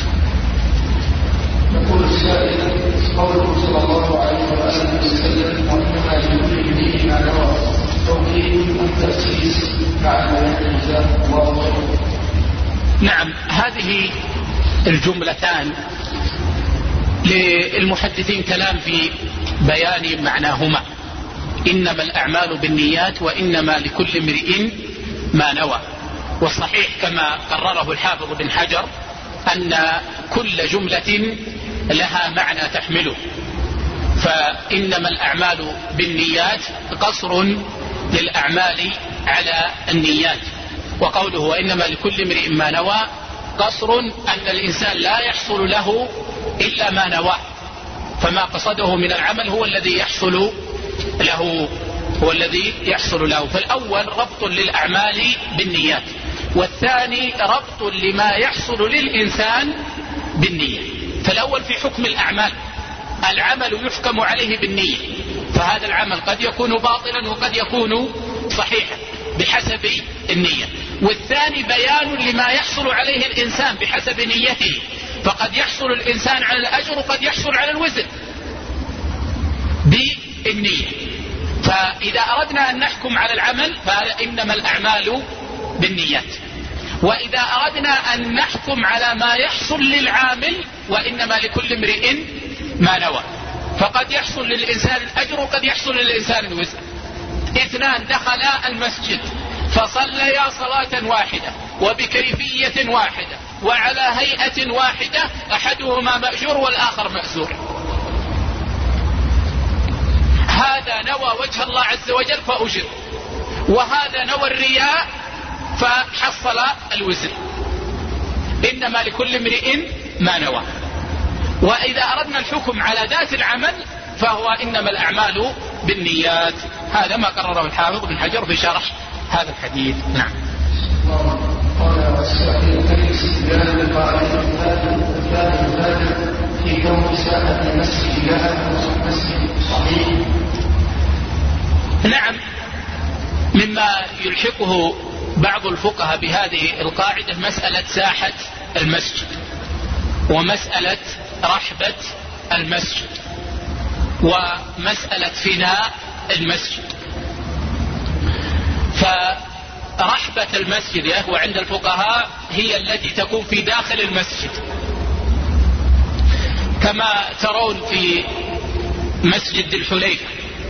يقول السائل قوله صلى الله عليه وآله وسلم وإنما يدل به ما نوى توكيد والتأسيس مع بيان جزاء الله خيرا. نعم. هذه الجملتان للمحدثين كلام في بيان معناهما، إنما الأعمال بالنيات وإنما لكل امرئ ما نوى. والصحيح كما قرره الحافظ بن حجر أن كل جملة لها معنى تحمله. فإنما الأعمال بالنيات قصر للأعمال على النيات، وقوله وإنما لكل امرئ ما نوى قصر أن الإنسان لا يحصل له إلا ما نواه، فما قصده من العمل هو الذي يحصل له هو الذي يحصل له. فالأول ربط للأعمال بالنيات، والثاني ربط لما يحصل للإنسان بالنية. فالأول في حكم الأعمال، العمل يحكم عليه بالنية، فهذا العمل قد يكون باطلا وقد يكون صحيحا بحسب النية. والثاني بيان لما يحصل عليه الإنسان بحسب نيته، فقد يحصل الإنسان على الأجر وقد يحصل على الوزر بالنية. فإذا أردنا أن نحكم على العمل فهذا إنما الأعمال بالنيات، وإذا أردنا أن نحكم على ما يحصل للعامل وإنما لكل امرئ ما نوى، فقد يحصل للإنسان الأجر وقد يحصل للإنسان الوزر. اثنان دخلا المسجد فصليا صلاة واحدة وبكيفية واحدة وعلى هيئة واحدة، أحدهما مأجور والآخر مأزور. هذا نوى وجه الله عز وجل فأجر، وهذا نوى الرياء فحصل الوزر. إنما لكل امرئ ما نوى. وإذا أردنا الحكم على ذات العمل فهو إنما الأعمال بالنيات. هذا ما قرره الحافظ بن حجر في شرح هذا الحديث. نعم. قال والسائل كيف استدلال القاعدة الثالثة في كون ساحة المسجد لها مسجد صحيح؟ نعم. مما يلحقه بعض الفقهاء بهذه القاعدة مسألة ساحة المسجد ومسألة رحبة المسجد ومسألة فناء المسجد. فرحبة المسجد يا أخوة عند الفقهاء هي التي تكون في داخل المسجد، كما ترون في مسجد الحليفة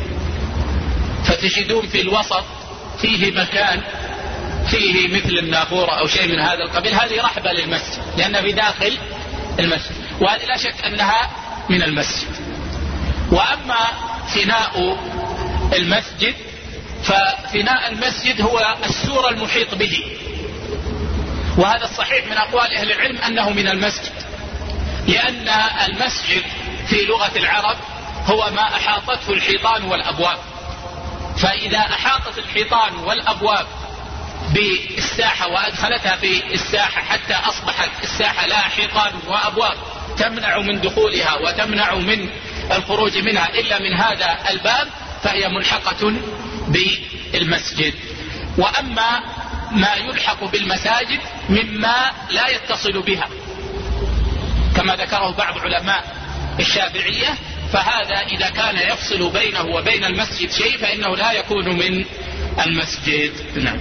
فتجدون في الوسط فيه مكان فيه مثل النافورة أو شيء من هذا القبيل، هذه رحبة للمسجد لأنها في داخل المسجد، وهذه لا شك أنها من المسجد. وأما فناء المسجد ففناء المسجد هو السور المحيط به، وهذا الصحيح من أقوال أهل العلم أنه من المسجد، لأن المسجد في لغة العرب هو ما أحاطته الحيطان والأبواب، فإذا أحاطت الحيطان والأبواب بالساحة وأدخلتها في الساحة حتى أصبحت الساحة لها حيطان وأبواب تمنع من دخولها وتمنع من الخروج منها إلا من هذا الباب، فهي ملحقة بالمسجد. وأما ما يلحق بالمساجد مما لا يتصل بها كما ذكره بعض علماء الشافعية، فهذا إذا كان يفصل بينه وبين المسجد شيء فإنه لا يكون من المسجد. نعم.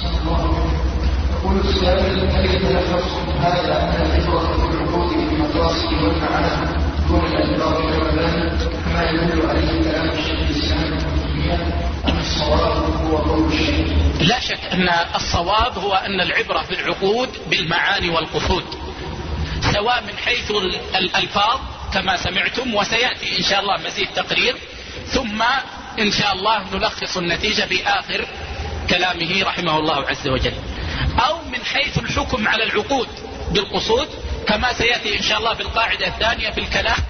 يقول السائل: هل يتلخص هذا أن العبرة بالعقود بالمقاصد والمعاني دون الألفاظ والمباني كما يدل عليه كلام الشيخ الإسلام أم الصواب هو قول الشيخ؟ لا شك أن الصواب هو أن العبرة بالعقود بالمعاني والقصود، سواء من حيث الألفاظ كما سمعتم، وسيأتي إن شاء الله مزيد تقرير، ثم إن شاء الله نلخص النتيجة بآخر كلامه رحمه الله عز وجل، أو من حيث الحكم على العقود بالقصود كما سيأتي إن شاء الله بالقاعدة الثانية في الكلام.